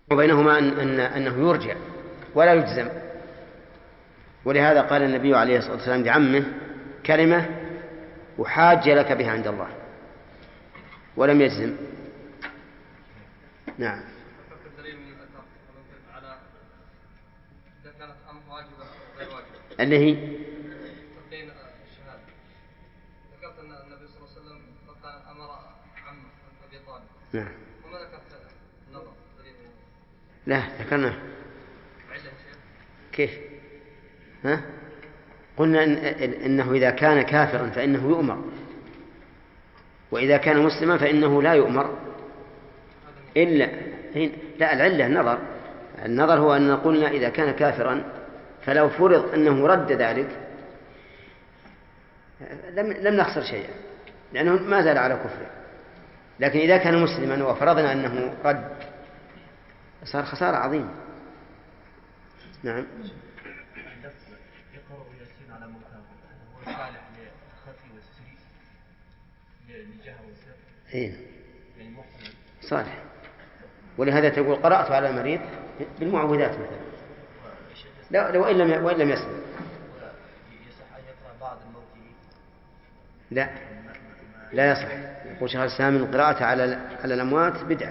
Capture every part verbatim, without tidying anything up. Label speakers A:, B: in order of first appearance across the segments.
A: وبينهما أن أن أنه يرجع ولا يجزم. ولهذا قال النبي عليه الصلاة والسلام لعمه كلمة أحاج لك بها عند الله، ولم يجزم. نعم. اللي هي
B: ذكرت أن النبي صلى الله عليه وسلم أمر عمه أبي طالب.
A: نعم.
B: وما ذكرت النظر؟
A: لا ذكرنا. كيف؟ ها؟ قلنا إن إنه إذا كان كافرا فإنه يؤمر، وإذا كان مسلما فإنه لا يؤمر إلا. لا، العلة النظر. النظر هو أن قلنا إذا كان كافرا فلو فرض أنه رد ذلك لم لم نخسر شيئا، لأنه ما زال على كفره. لكن إذا كان مسلما وفرضنا أنه رد صار خسارة عظيمة. نعم. إيه. صالح. ولهذا تقول قرأت على المريض بالمعوذات مثلا، لا لو إن لم وإن لم يسمع. لا لا يصح. يقول شيخ الإسلام من قراءته على على الأموات بدعة.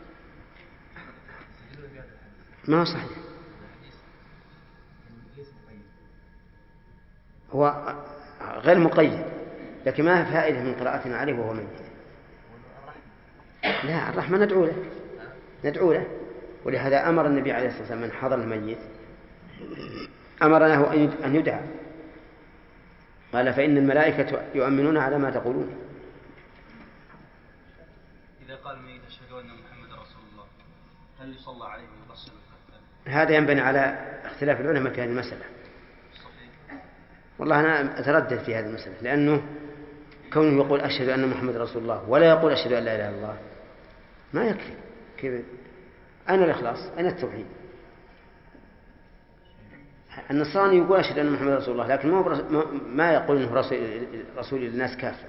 A: ما هو صحيح. هو غير مقيد، لكن ما في فائدة من قراءتنا عليه وهو ميت. لا، الرحمة ندعو له ندعو له ولهذا أمر النبي عليه الصلاة والسلام من حضر الميت أمر له أن يدعى. قال فإن الملائكة يؤمنون على ما تقولون.
B: إذا قال الميت أشهد أن محمد رسول الله هل يصلى عليه ويغسل؟
A: هذا ينبني على اختلاف العلماء في هذه المسألة. والله أنا أتردد في هذه المسألة، لأنه كونه يقول أشهد أن محمد رسول الله ولا يقول أشهد أن لا إله إلا الله ما يكفي. كيف؟ أين الإخلاص؟ أين التوحيد؟ النصراني يقول أشهد أن محمد رسول الله لكن ما يقول أنه رسول, رسول للناس كافة.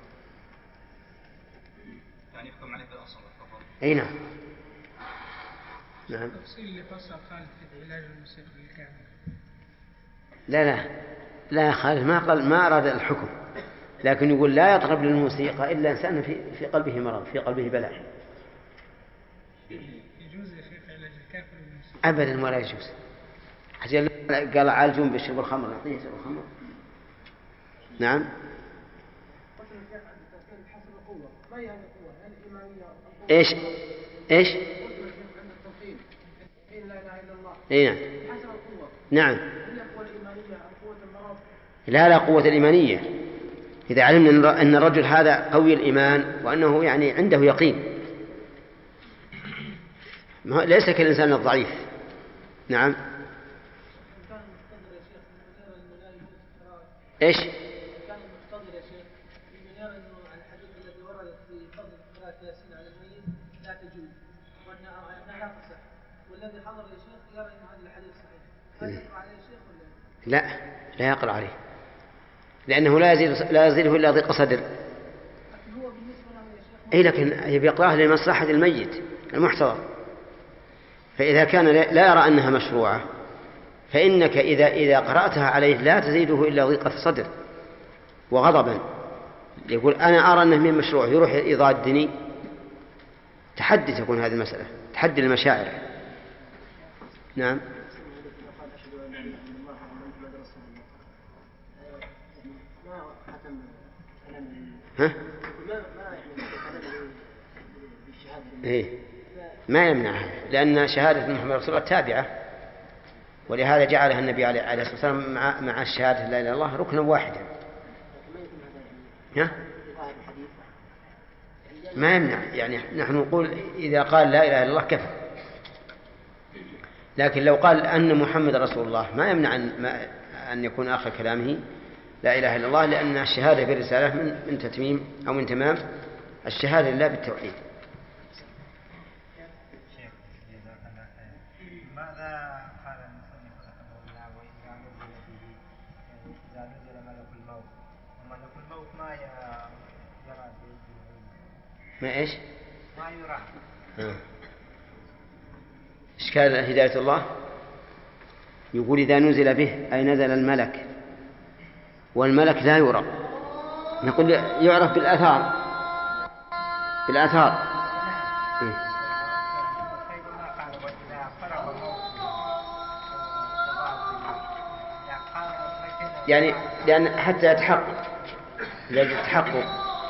B: يعني يحكم عليه بالأصل.
A: أي نعم. نعم.
C: التفصيل اللي فصل خالد في علاج الموسيقى الكامل.
A: لا لا لا خالد ما قال ما أراد الحكم، لكن يقول لا يطرب للموسيقى إلا إنسان في في قلبه مرض، في قلبه بلاء.
C: يجوز يا شيخ علاج الكافر بالموسيقى؟
A: أبدا ولا يجوز. قال عالجون بشرب الخمر، نعطيه يشرب الخمر. نعم. ايش ايش اي نعم. نعم. لا لا قوة الإيمانية. إذا علمنا أن الرجل هذا قوي الإيمان وأنه يعني عنده يقين، ليس كالإنسان الضعيف. نعم. ايش؟ كان المقتدر يا شيخ من يرى انه الحديث الذي ورد في فضل قراءة ياسين على الميت لا تجوز وانها لا تصح، والذي حضر يا شيخ يرى ان هذا الحديث صحيح، هل يقرأ عليه الشيخ ولا لا؟ لا يقرأ عليه، لأنه لا يزيد لا يزيده إلا ضيق صدر. لكن هو بالنسبة له يا شيخ أي لكن يقرأه لمصلحة الميت المحتضر. فإذا كان لا يرى أنها مشروعة فإنك إذا إذا قرأتها عليه لا تزيده إلا ضيقة صدر وغضبا. يقول أنا أرى أنه من مشروع، يروح يضادني. تحدي تكون هذه المسألة، تحدي المشاعر. نعم. ها؟ إيه؟ ما يمنعها، لأن شهادة محمد رسول الله تابعة، ولهذا جعلها النبي عليه الصلاة والسلام مع مع الشهادة لا إله إلا الله ركنا واحدا. ها؟ ما يمنع، يعني نحن نقول إذا قال لا إله إلا الله كفى، لكن لو قال أن محمد رسول الله ما يمنع أن, أن يكون آخر كلامه لا إله إلا الله، لأن الشهادة بالرسالة من, من تتميم أو من تمام الشهادة لله بالتوحيد.
D: ماذا قال المصنف رحمه الله وإذا نزل به إذا نزل ملك الموت وملك الموت ما يرى
A: ما إيش؟
D: ما يرى.
A: آه.
E: إشكال هداية الله يقول إذا نزل به أي نزل الملك، والملك لا يرى، نقول يعرف بالآثار بالآثار يعني لأن حتى يتحقق لأجل التحقق.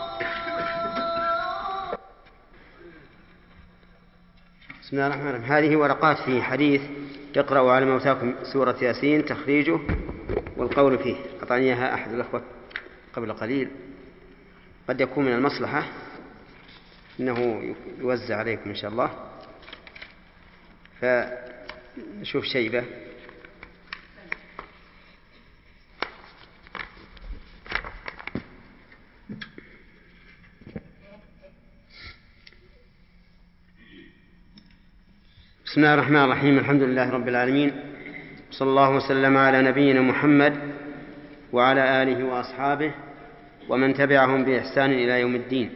E: بسم الله الرحمن الرحيم. هذه ورقات في حديث اقرأوا على موتاكم سورة ياسين تخريجه والقول فيه، أعطاني إياها أحد الأخوة قبل قليل، قد يكون من المصلحة إنه يوزع عليكم إن شاء الله، فنشوف شيبة. بسم الله الرحمن الرحيم. الحمد لله رب العالمين، صلى الله وسلم على نبينا محمد وعلى آله وأصحابه ومن تبعهم بإحسان إلى يوم الدين.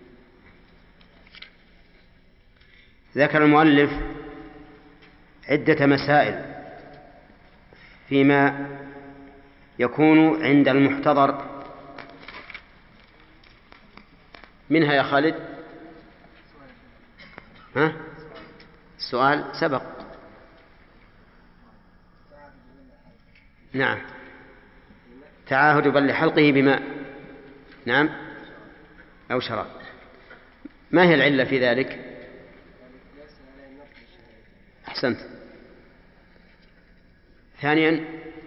E: ذكر المؤلف عدة مسائل فيما يكون عند المحتضر، منها يا خالد ها؟ السؤال سبق. نعم، تعاهد بل لحلقه بماء، نعم، أو شراب. ما هي العلة في ذلك؟ أحسنت. ثانيا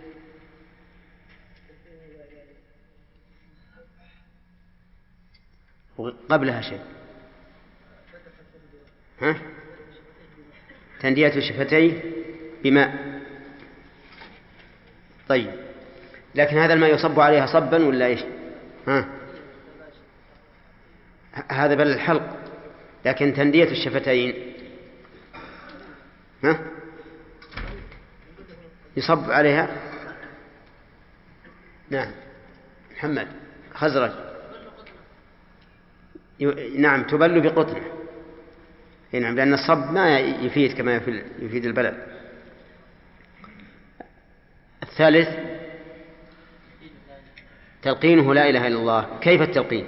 E: قبلها شيء، ها؟ تندية الشفتين بماء. طيب، لكن هذا الماء يصب عليها صبا ولا إيش؟ ها؟ هذا بل الحلق، لكن تندية الشفتين ها؟ يصب عليها. نعم، محمد خزرج. نعم، تبل بقطنه. نعم، لأن الصب ما يفيد كما يفيد البلد. الثالث تلقينه لا إله إلا الله. كيف التلقين؟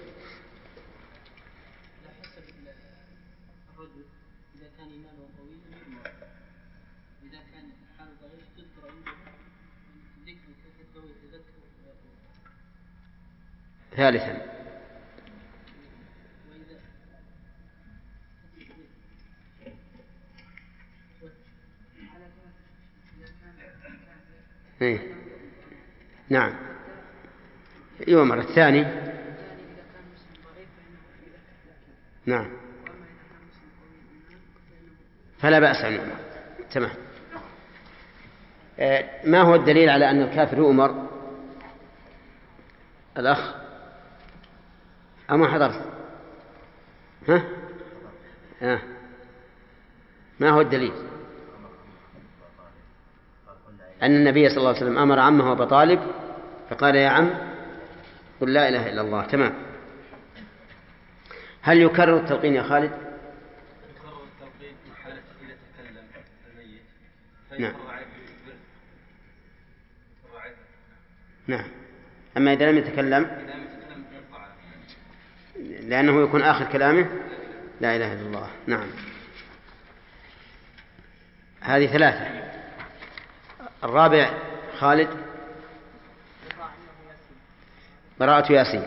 E: ثالثا إيه؟ نعم، يؤمر. الثاني نعم، فلا بأس أن يؤمر. تمام. آه ما هو الدليل على أن الكافر يؤمر؟ الأخ أما حضرت؟ ها؟ آه. ما هو الدليل؟ أن النبي صلى الله عليه وسلم أمر عمه أبا طالب فقال يا عم قل لا إله إلا الله. تمام. هل يكرر التلقين يا خالد؟
B: يكرر التلقين في حالة إذا تكلم الميت.
E: نعم.
B: نعم.
E: أما إذا لم يتكلم لأنه يكون آخر كلامه لا إله إلا الله. نعم. هذه ثلاثة. الرابع خالد قراءة ياسين.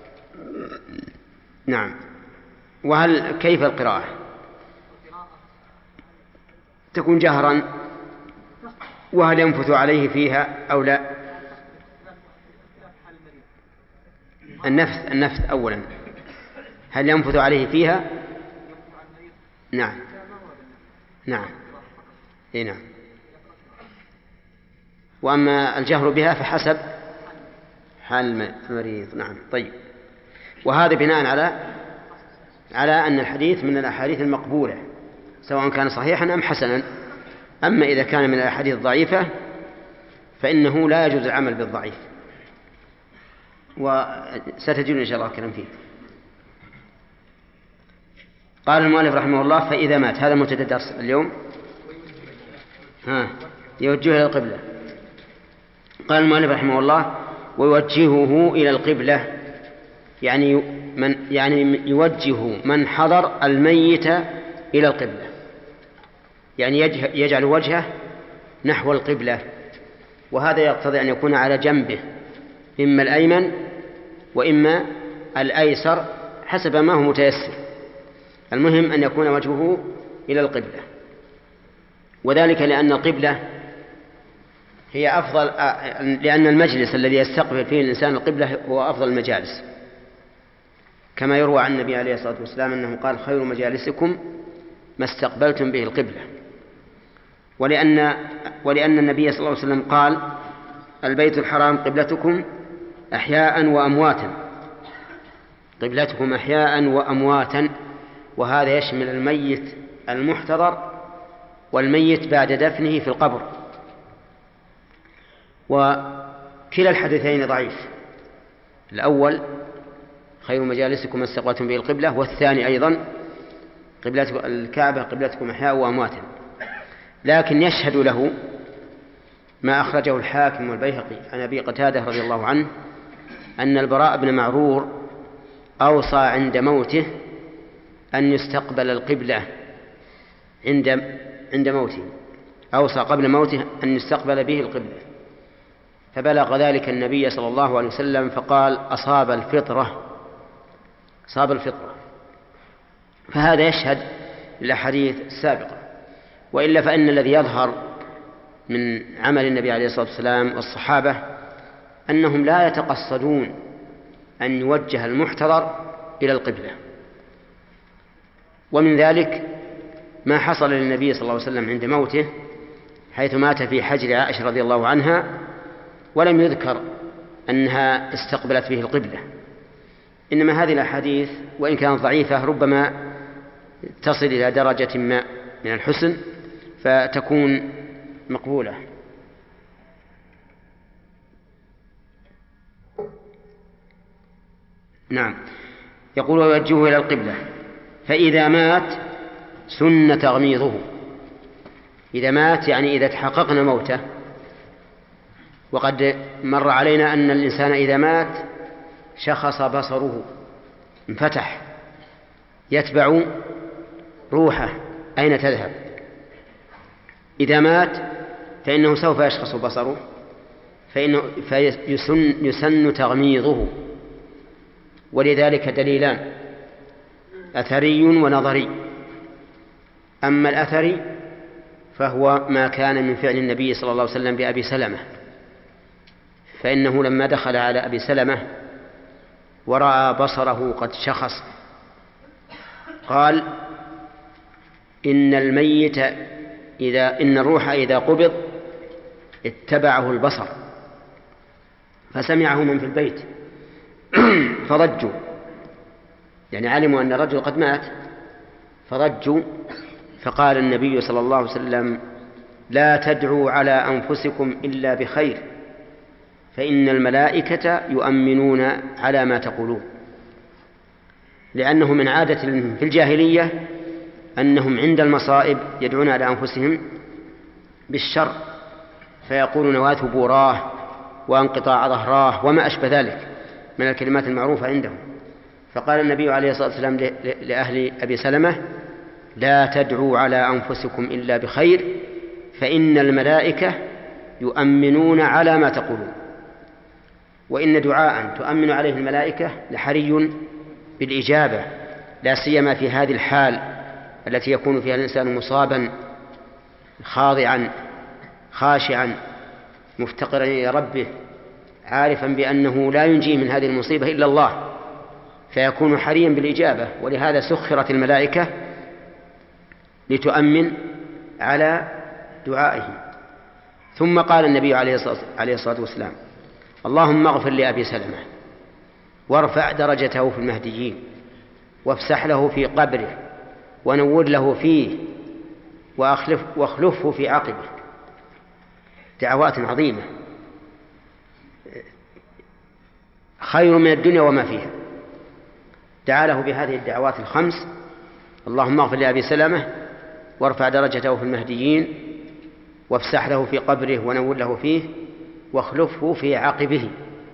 E: نعم. وهل كيف القراءة؟ تكون جهرا؟ وهل ينفث عليه فيها أو لا؟ النفث النفث أولا، هل ينفث عليه فيها؟ نعم نعم إيه نعم. وأما الجهر بها فحسب حال المريض. نعم. طيب، وهذا بناء على على أن الحديث من الأحاديث المقبولة سواء كان صحيحا أم حسنا. أما إذا كان من الأحاديث الضعيفة فإنه لا يجوز العمل بالضعيف، وستجدون إن شاء الله كلام فيه. قال المؤلف رحمه الله فإذا مات، هذا منتدى درس اليوم. ها يوجهه إلى القبلة. قال المؤلف رحمه الله: ويوجهه إلى القبلة، يعني من يعني يوجه من حضر الميت إلى القبلة، يعني يجعل وجهه نحو القبلة، وهذا يقتضي أن يكون على جنبه إما الأيمن وإما الأيسر حسب ما هو متيسر، المهم أن يكون وجهه إلى القبلة. وذلك لأن القبلة هي أفضل، لأن المجلس الذي يستقبل فيه الإنسان القبلة هو أفضل المجالس، كما يروى عن النبي عليه الصلاة والسلام أنه قال: خير مجالسكم ما استقبلتم به القبلة. ولأن, ولأن النبي صلى الله عليه وسلم قال: البيت الحرام قبلتكم أحياء وأمواتا، قبلتكم أحياء وأمواتا، وهذا يشمل الميت المحتضر والميت بعد دفنه في القبر. وكلا الحديثين ضعيف، الأول خير مجالسكم ما استقبلتم به القبلة، والثاني أيضا قبلتكم الكعبة قبلتكم أحياء وأمواتا. لكن يشهد له ما أخرجه الحاكم والبيهقي عن أبي قتادة رضي الله عنه أن البراء بن معرور أوصى عند موته أن يستقبل القبلة، عند عند موته أوصى قبل موته أن يستقبل به القبلة، فبلغ ذلك النبي صلى الله عليه وسلم فقال: أصاب الفطرة، أصاب الفطرة. فهذا يشهد للأحاديث السابقة. وإلا فإن الذي يظهر من عمل النبي عليه الصلاة والسلام والصحابة أنهم لا يتقصدون أن يوجه المحتضر إلى القبلة. ومن ذلك ما حصل للنبي صلى الله عليه وسلم عند موته، حيث مات في حجر عائشة رضي الله عنها ولم يذكر أنها استقبلت به القبلة. إنما هذه الأحاديث وإن كانت ضعيفة ربما تصل إلى درجة ما من الحسن فتكون مقبولة. نعم. يقول: ويوجهه إلى القبلة، فإذا مات سن تغميضه. إذا مات يعني إذا تحققنا موته. وقد مر علينا أن الإنسان إذا مات شخص بصره، انفتح، يتبع روحه أين تذهب. إذا مات فإنه سوف يشخص بصره، فإنه فيسن يسن تغميضه. ولذلك دليلان: أثري ونظري. أما الأثري فهو ما كان من فعل النبي صلى الله عليه وسلم بأبي سلمة، فإنه لما دخل على أبي سلمة ورأى بصره قد شخص قال: إن الميت إذا إن الروح إذا قبض اتبعه البصر. فسمعه من في البيت فضجوا، يعني علموا أن الرجل قد مات فضجوا. فقال النبي صلى الله عليه وسلم: لا تدعوا على أنفسكم إلا بخير، فإن الملائكة يؤمنون على ما تقولون. لأنه من عادة في الجاهلية أنهم عند المصائب يدعون على أنفسهم بالشر، فيقولون وات بوراه وانقطاع ظهراه وما أشبه ذلك من الكلمات المعروفة عندهم. فقال النبي عليه الصلاة والسلام لأهل أبي سلمة: لا تدعوا على أنفسكم إلا بخير، فإن الملائكة يؤمنون على ما تقولون. وإن دعاء تؤمن عليه الملائكة لحري بالإجابة، لا سيما في هذه الحال التي يكون فيها الإنسان مصابا خاضعا خاشعا مفتقرا إلى ربه، عارفا بأنه لا ينجيه من هذه المصيبة إلا الله، فيكون حريا بالإجابة. ولهذا سخرت الملائكة لتؤمن على دعائه. ثم قال النبي عليه الصلاة والسلام: اللهم اغفر لأبي سلمة وارفع درجته في المهديين وافسح له في قبره ونور له فيه وأخلف واخلفه في عقبه. دعوات عظيمة خير من الدنيا وما فيها. دعا له بهذه الدعوات الخمس: اللهم اغفر لأبي سلمة وارفع درجته في المهديين وافسح له في قبره ونور له فيه واخلفه في عقبه.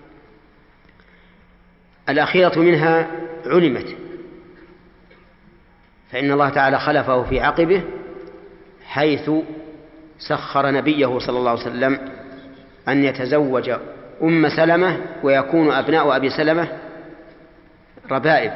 E: الأخيرة منها علمت، فإن الله تعالى خلفه في عقبه حيث سخر نبيه صلى الله عليه وسلم أن يتزوج أم سلمة ويكون أبناء أبي سلمة ربائب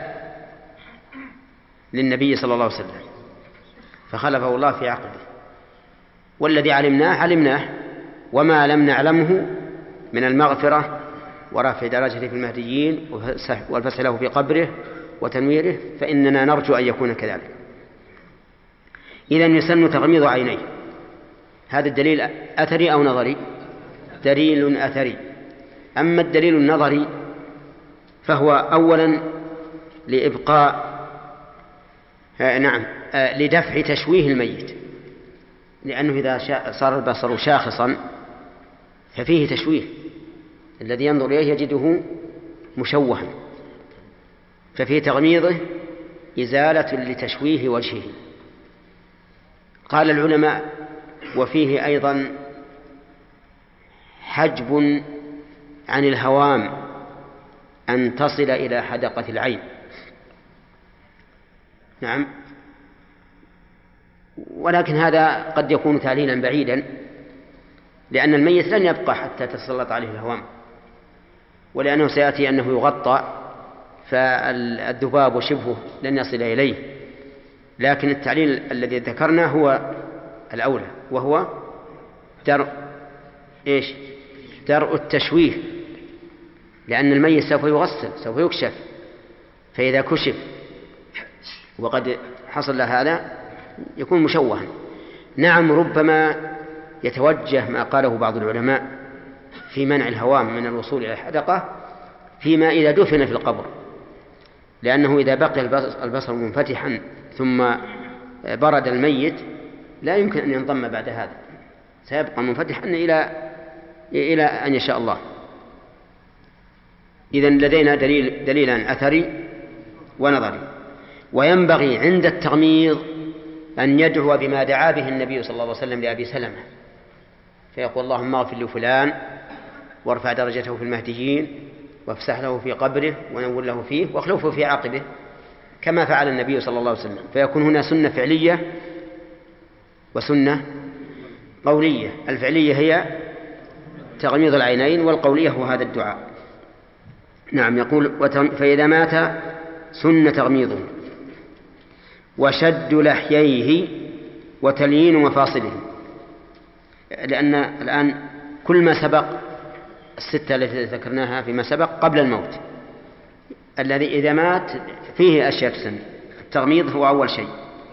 E: للنبي صلى الله عليه وسلم، فخلفه الله في عقبه. والذي علمناه علمناه، وما لم نعلمه من المغفرة ورفع درجته في المهديين والفسح له في قبره وتنويره فإننا نرجو أن يكون كذلك. إذن يسن تغميض عينيه. هذا الدليل أثري أو نظري؟ دليل أثري. أما الدليل النظري فهو أولا لإبقاء آه نعم آه لدفع تشويه الميت، لأنه إذا صار البصر شاخصا ففيه تشويه، الذي ينظر إليه يجده مشوها، ففي تغميضه إزالة لتشويه وجهه. قال العلماء وفيه أيضا حجب عن الهوام أن تصل إلى حدقة العين. نعم، ولكن هذا قد يكون تعليلا بعيدا، لأن الميت لن يبقى حتى تسلط عليه الهوام، ولأنه سيأتي أنه يغطى فالذباب وشبهه لن يصل إليه. لكن التعليل الذي ذكرنا هو الأولى، وهو درء إيش؟ درء التشويه، لأن الميت سوف يغسل، سوف يكشف، فإذا كشف وقد حصل له هذا يكون مشوها. نعم، ربما يتوجه ما قاله بعض العلماء في منع الهوام من الوصول إلى الحدقة فيما إذا دفن في القبر، لأنه إذا بقي البصر منفتحا ثم برد الميت لا يمكن أن ينضم بعد هذا، سيبقى منفتحا إلى إلى أن يشاء الله. إذن لدينا دليل دليلان أثري ونظري. وينبغي عند التغميض أن يدعو بما دعا به النبي صلى الله عليه وسلم لأبي سلمة، فيقول اللهم اغفر لفلان وارفع درجته في المهديين وافسح له في قبره ونور له فيه واخلفه في عقبه، كما فعل النبي صلى الله عليه وسلم. فيكون هنا سنة فعلية وسنة قولية. الفعلية هي تغميض العينين، والقولية هو هذا الدعاء. نعم، يقول فإذا مات سن تغميضه وشد لحييه وتليين مفاصله، لأن الآن كل ما سبق الستة التي ذكرناها فيما سبق قبل الموت، الذي إذا مات فيه أشياء تسن. التغميض هو أول شيء.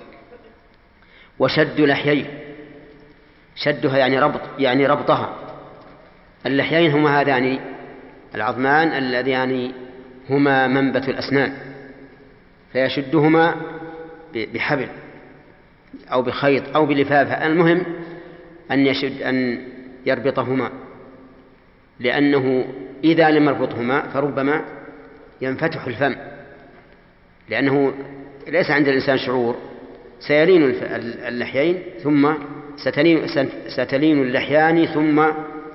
E: وشد لحييه، شدها يعني ربط، يعني ربطها. اللحيين هما هذان العظمان اللذان هما منبت الأسنان، فيشدهما بحبل أو بخيط أو بلفافة، المهم أن يشد أن يربطهما، لأنه إذا لم يربطهما فربما ينفتح الفم، لأنه ليس عند الإنسان شعور، سيلين اللحيين ثم ستلين, ستلين اللحيان ثم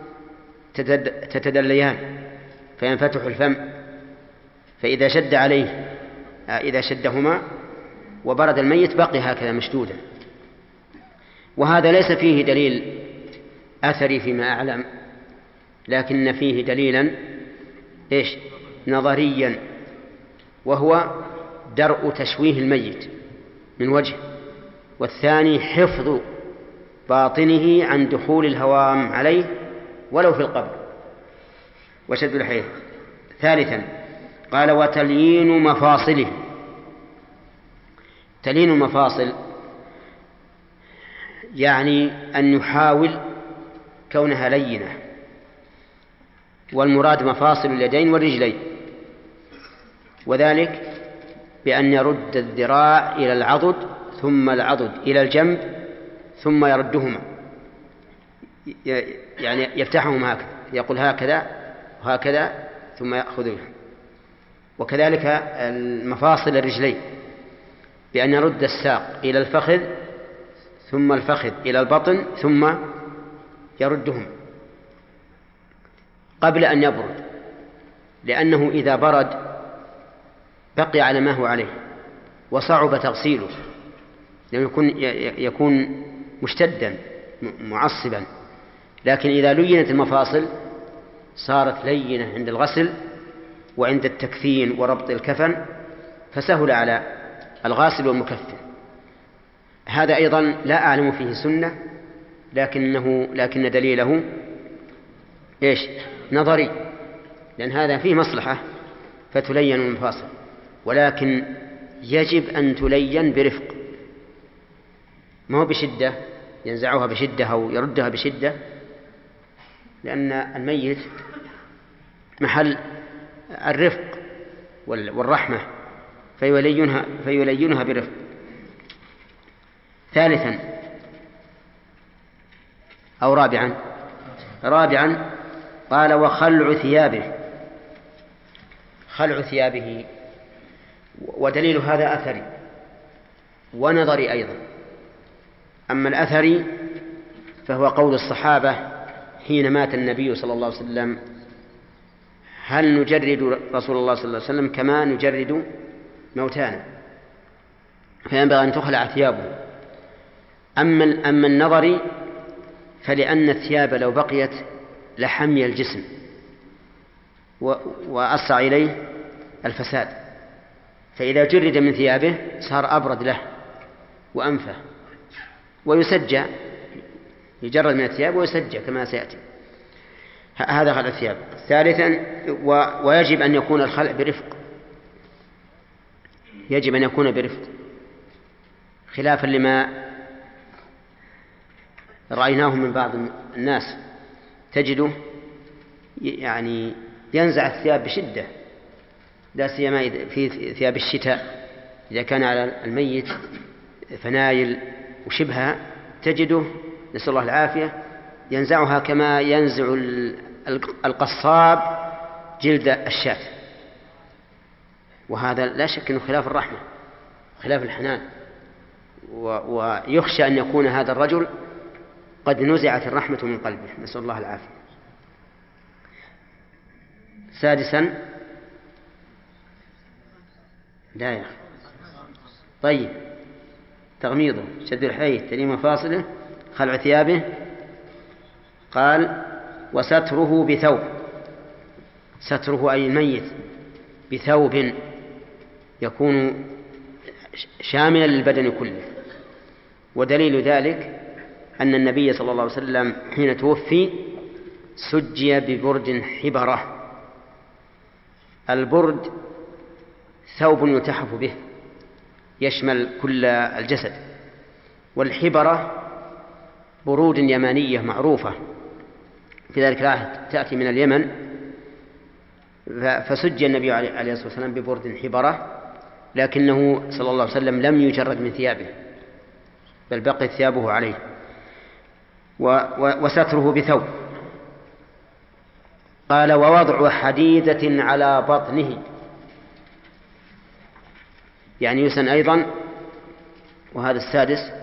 E: تتدليان فينفتح الفم، فإذا شد عليه إذا شدهما وبرد الميت بقي هكذا مشدودا. وهذا ليس فيه دليل أثري فيما أعلم، لكن فيه دليلا إيش؟ نظريا، وهو درء تشويه الميت من وجه، والثاني حفظ باطنه عن دخول الهوام عليه ولو في القبر وشد لحيه. ثالثا قال وتليين مفاصله. تليين المفاصل يعني أن يحاول كونها لينة، والمراد مفاصل اليدين والرجلين، وذلك بأن يرد الذراع إلى العضد ثم العضد إلى الجنب ثم يردهما، يعني يفتحهما هكذا، يقول هكذا وهكذا ثم يأخذها. وكذلك المفاصل الرجلين بأن يرد الساق إلى الفخذ ثم الفخذ إلى البطن ثم يردهم قبل أن يبرد، لأنه إذا برد بقي على ما هو عليه وصعب تغسيله، لأنه يكون يكون مشتدا معصبا. لكن إذا لينت المفاصل صارت لينة عند الغسل وعند التكفين وربط الكفن، فسهل على الغاسل والمكفن. هذا أيضا لا أعلم فيه سنة، لكنه لكن دليله إيش؟ نظري، لأن هذا فيه مصلحة فتلين المفاصل، ولكن يجب أن تلين برفق، ما هو بشدة ينزعها بشدة أو يردها بشدة، لأن الميت محل الرفق والرحمة، فيلينها, فيلينها برفق. ثالثا أو رابعا رابعا قال وخلع ثيابه. خلع ثيابه ودليل هذا أثري ونظري أيضا. أما الأثري فهو قول الصحابة حين مات النبي صلى الله عليه وسلم: هل نجرد رسول الله صلى الله عليه وسلم كما نجرد موتانا، فينبغي أن تخلع ثيابه. أما أما النظري فلأن الثياب لو بقيت لحمي الجسم وأسرع إليه الفساد، فإذا جرد من ثيابه صار أبرد له وأنفه، ويسجى، يجرد من الثياب ويسجى كما سيأتي. هذا خلع الثياب. ثالثا ويجب أن يكون الخلع برفق، يجب أن يكون برفق، خلافا لما رأيناه من بعض الناس، تجده يعني ينزع الثياب بشدة، لا سيما في ثياب الشتاء إذا كان على الميت فنايل وشبهها، تجده نسأل الله العافية ينزعها كما ينزع القصاب جلد الشاة، وهذا لا شك أنه خلاف الرحمة خلاف الحنان، ويخشى أن يكون هذا الرجل قد نزعت الرحمة من قلبه، نسأل الله العافية. سادسا لا يا أخي طيب تغميضه، شد الحيث، تليم مفاصله، خلع ثيابه. قال وستره بثوب، ستره أي الميت بثوب يكون شاملا للبدن كله. ودليل ذلك أن النبي صلى الله عليه وسلم حين توفي سجي ببرد حبرة. البرد ثوب يلتحف به يشمل كل الجسد، والحبرة برود يمانية معروفة في ذلك العهد تأتي من اليمن، فسجي النبي عليه الصلاة والسلام ببرد حبرة، لكنه صلى الله عليه وسلم لم يجرد من ثيابه بل بقي ثيابه عليه. وستره بثوب. قال ووضع حديدة على بطنه، يعني يسن أيضا، وهذا السادس،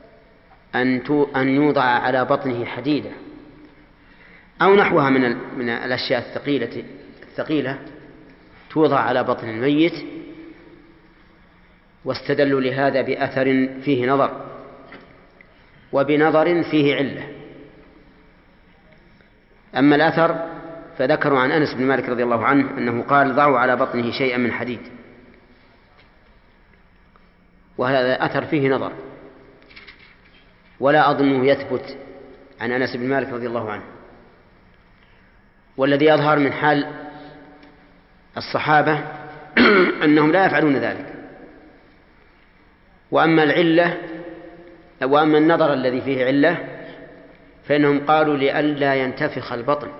E: أن يوضع على بطنه حديدة أو نحوها من من الأشياء الثقيلة الثقيلة توضع على بطن الميت. واستدلوا لهذا بأثر فيه نظر وبنظر فيه علة. أما الأثر فذكروا عن أنس بن مالك رضي الله عنه أنه قال ضعوا على بطنه شيئا من حديد، وهذا أثر فيه نظر، ولا أظنه يثبت عن أنس بن مالك رضي الله عنه. والذي يظهر من حال الصحابة أنهم لا يفعلون ذلك. وأما العلة وأما النظر الذي فيه علة فإنهم قالوا لئلا ينتفخ البطن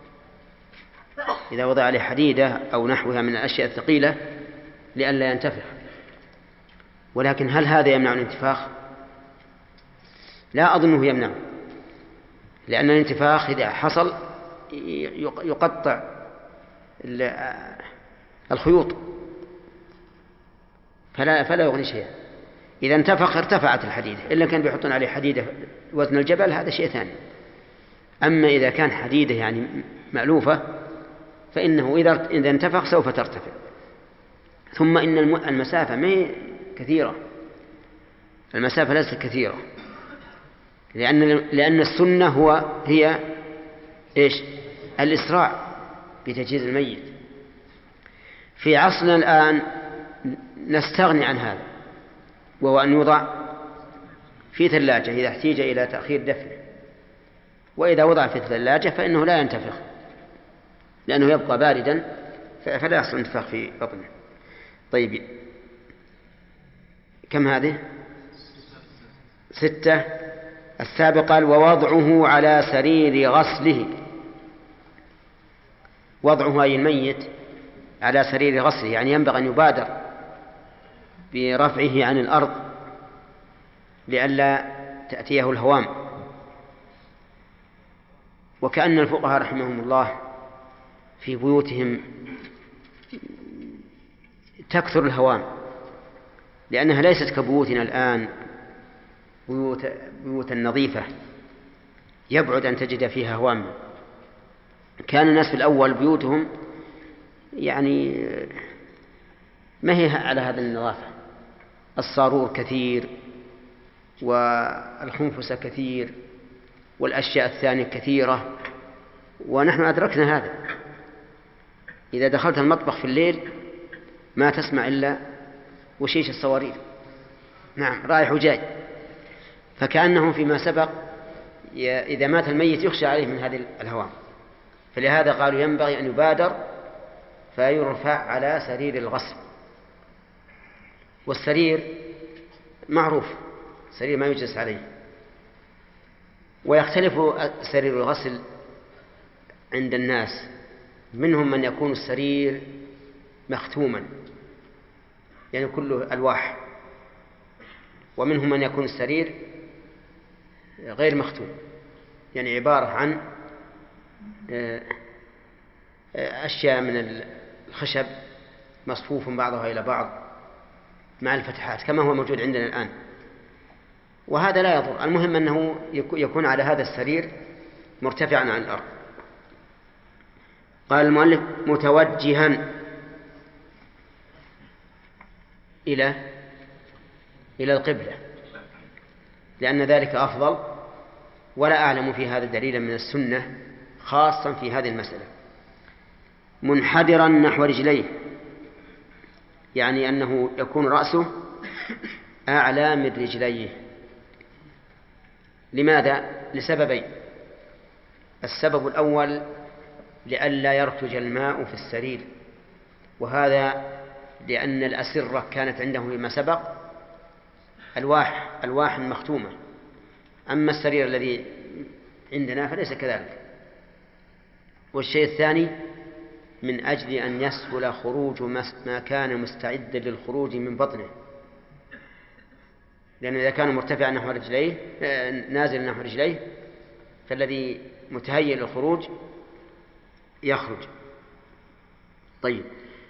E: إذا وضع عليه حديدة أو نحوها من الأشياء الثقيلة، لئلا ينتفخ. ولكن هل هذا يمنع الانتفاخ؟ لا أظنه يمنع، لأن الانتفاخ إذا حصل يقطع الخيوط فلا, فلا يغني شيئا. إذا انتفخ ارتفعت الحديدة، إلا كان بيحطون عليه حديدة وزن الجبل، هذا شيء ثاني. أما إذا كان حديدة يعني مألوفة فإنه إذا إذا انتفخ سوف ترتفع. ثم إن المسافة ما هي كثيرة، المسافة ليست كثيرة، لأن لأن السنة هو هي إيش؟ الإسراع بتجهيز الميت. في عصرنا الآن نستغني عن هذا، وهو أن يوضع في ثلاجة إذا احتيج إلى تأخير دفنه، وإذا وضع في الثلاجة فإنه لا ينتفخ لأنه يبقى باردا فلا يحصل انتفاخ في بطنه. طيب كم هذه؟ ستة. السابق قال ووضعه على سرير غسله، وضعه أي الميت على سرير غسله يعني ينبغي أن يبادر برفعه عن الأرض لئلا تأتيه الهوام. وكأن الفقهاء رحمهم الله في بيوتهم تكثر الهوام، لأنها ليست كبيوتنا الآن بيوت بيوت نظيفة يبعد أن تجد فيها هوام. كان الناس في الأول بيوتهم يعني ما هي على هذا النظافة، الصارور كثير والخنفس كثير والأشياء الثانية كثيرة، ونحن أدركنا هذا. إذا دخلت المطبخ في الليل ما تسمع إلا وشيش الصوارير، نعم رايح وجاي. فكأنه فيما سبق إذا مات الميت يخشى عليه من هذه الهوام، فلهذا قالوا ينبغي أن يبادر فيرفع على سرير الغسل. والسرير معروف سرير ما يجلس عليه، ويختلف سرير الغسل عند الناس، منهم من يكون السرير مختوما يعني كله ألواح، ومنهم من يكون السرير غير مختوم يعني عبارة عن أشياء من الخشب مصفوف بعضها إلى بعض مع الفتحات كما هو موجود عندنا الآن، وهذا لا يضر. المهم أنه يكون على هذا السرير مرتفعا عن الأرض. قال المؤلف متوجها إلى إلى القبلة لأن ذلك أفضل، ولا أعلم في هذا دليلا من السنة خاصا في هذه المسألة. منحدرا نحو رجليه يعني أنه يكون رأسه أعلى من رجليه. لماذا؟ لسببين. السبب الأول لئلا يرتج الماء في السرير، وهذا لأن الأسرة كانت عنده فيما سبق ألواح ألواح مختومة، أما السرير الذي عندنا فليس كذلك. والشيء الثاني من أجل أن يسهل خروج ما كان مستعدا للخروج من بطنه، لأنه إذا كان مرتفعا نحو رجليه نازل نحو رجليه فالذي متهيئ للخروج يخرج. طيب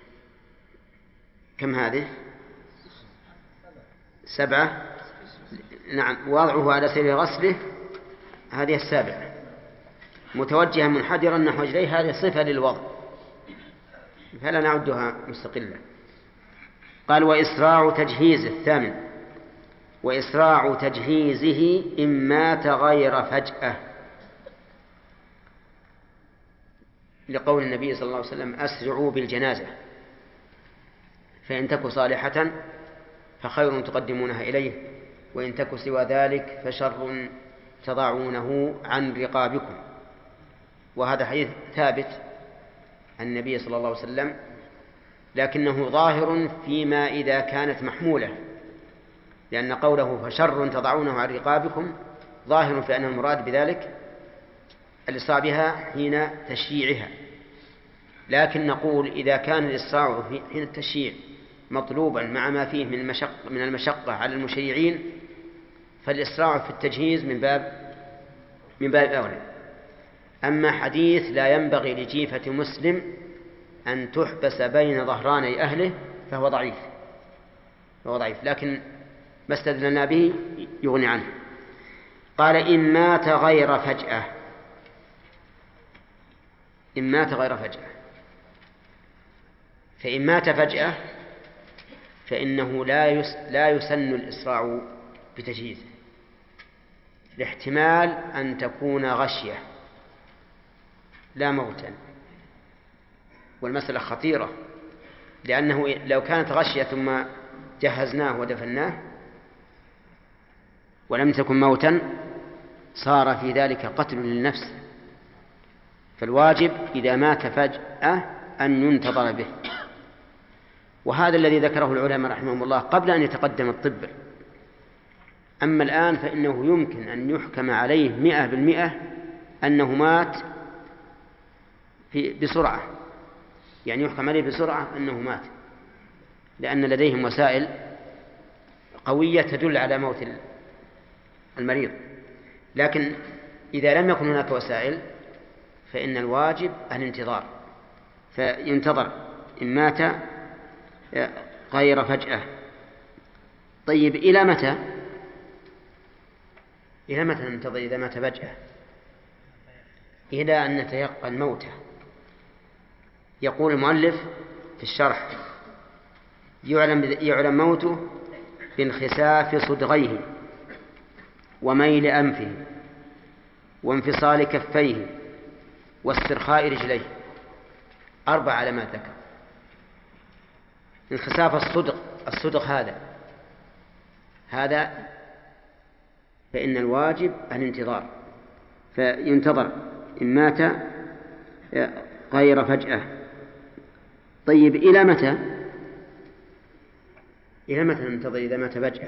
E: كم هذه؟ سبعة. نعم. وضعه على سرير غسله هذه السابعة. متوجها منحدرا نحو رجليه هذه صفة للوضع فلا نعدها مستقلة. قال وإسراع تجهيزه الثامن وإسراع تجهيزه إن مات غير فجأة، لقول النبي صلى الله عليه وسلم أسرعوا بالجنازة فإن تك صالحة فخير تقدمونها إليه وإن تك سوى ذلك فشر تضعونه عن رقابكم. وهذا حديث ثابت عن النبي صلى الله عليه وسلم، لكنه ظاهر فيما إذا كانت محمولة، لأن قوله فشر تضعونه عن رقابكم ظاهر في أن المراد بذلك الإسراع بها حين تشييعها. لكن نقول إذا كان الإسراع حين التشييع مطلوبا مع ما فيه من المشقة, من المشقة على المشيعين فالإسراع في التجهيز من باب من باب أولى. أما حديث لا ينبغي لجيفة مسلم أن تحبس بين ظهراني أهله فهو ضعيف فهو ضعيف لكن ما استدلنا به يغني عنه. قال إن مات غير فجأة إن مات غير فجأة. فإن مات فجأة فإنه لا يس لا يسن الإسراع بتجهيزه، لاحتمال أن تكون غشية لا موتا، والمسألة خطيرة، لأنه لو كانت غشية ثم جهزناه ودفناه ولم تكن موتا صار في ذلك قتل للنفس. فالواجب إذا مات فجأة أن ينتظر به، وهذا الذي ذكره العلماء رحمهم الله قبل أن يتقدم الطب. أما الآن فإنه يمكن أن يحكم عليه مئة بالمئة أنه مات في بسرعة، يعني يحكم عليه بسرعة أنه مات، لأن لديهم وسائل قوية تدل على موت المريض. لكن إذا لم يكن هناك وسائل فإن الواجب الانتظار، فينتظر إن مات غير فجأة. طيب إلى متى؟ إلى متى ننتظر إذا مات فجأة؟ إلى أن نتيقن موته. يقول المؤلف في الشرح: يعلم, يعلم موته بانخساف صدغيه وميل أنفه وانفصال كفيه واسترخاء رجليه. أربع علامات ذكر. انخساف الصدغ، الصدغ هذا هذا فإن الواجب الانتظار، فينتظر إن مات غير فجأة. طيب إلى متى؟ إلى متى ننتظر إذا مات فجأة؟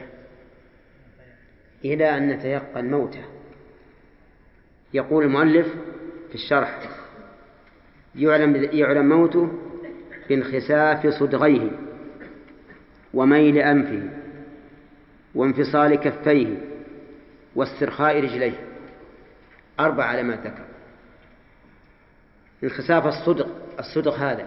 E: إلى أن نتيقن موته. يقول المؤلف في الشرح: يعلم, يعلم موته بانخساف صدغيه وميل أنفه وانفصال كفيه واسترخاء رجليه. أربع علامات ذكر. انخساف الصدغ، الصدغ هذا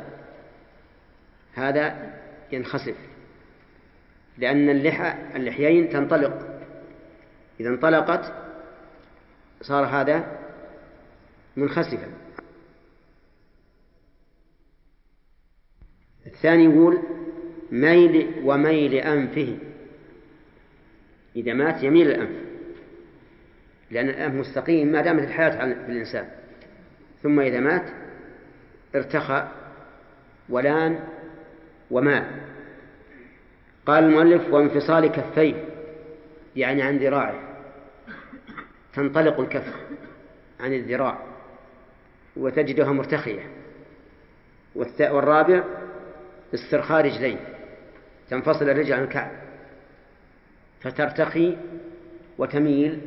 E: هذا ينخسف، لأن اللحى اللحيين تنطلق، إذا انطلقت صار هذا منخسفا. الثاني يقول ميل وميل أنفه، إذا مات يميل الأنف، لأن الأنف مستقيم ما دامت الحياة في الإنسان، ثم إذا مات ارتخى ولان ومال. قال المؤلف: وانفصال كفيه، يعني عن ذراعه، تنطلق الكف عن الذراع وتجدها مرتخية. والرابع استرخاء رجلين، تنفصل الرجل عن الكعب فترتخي وتميل.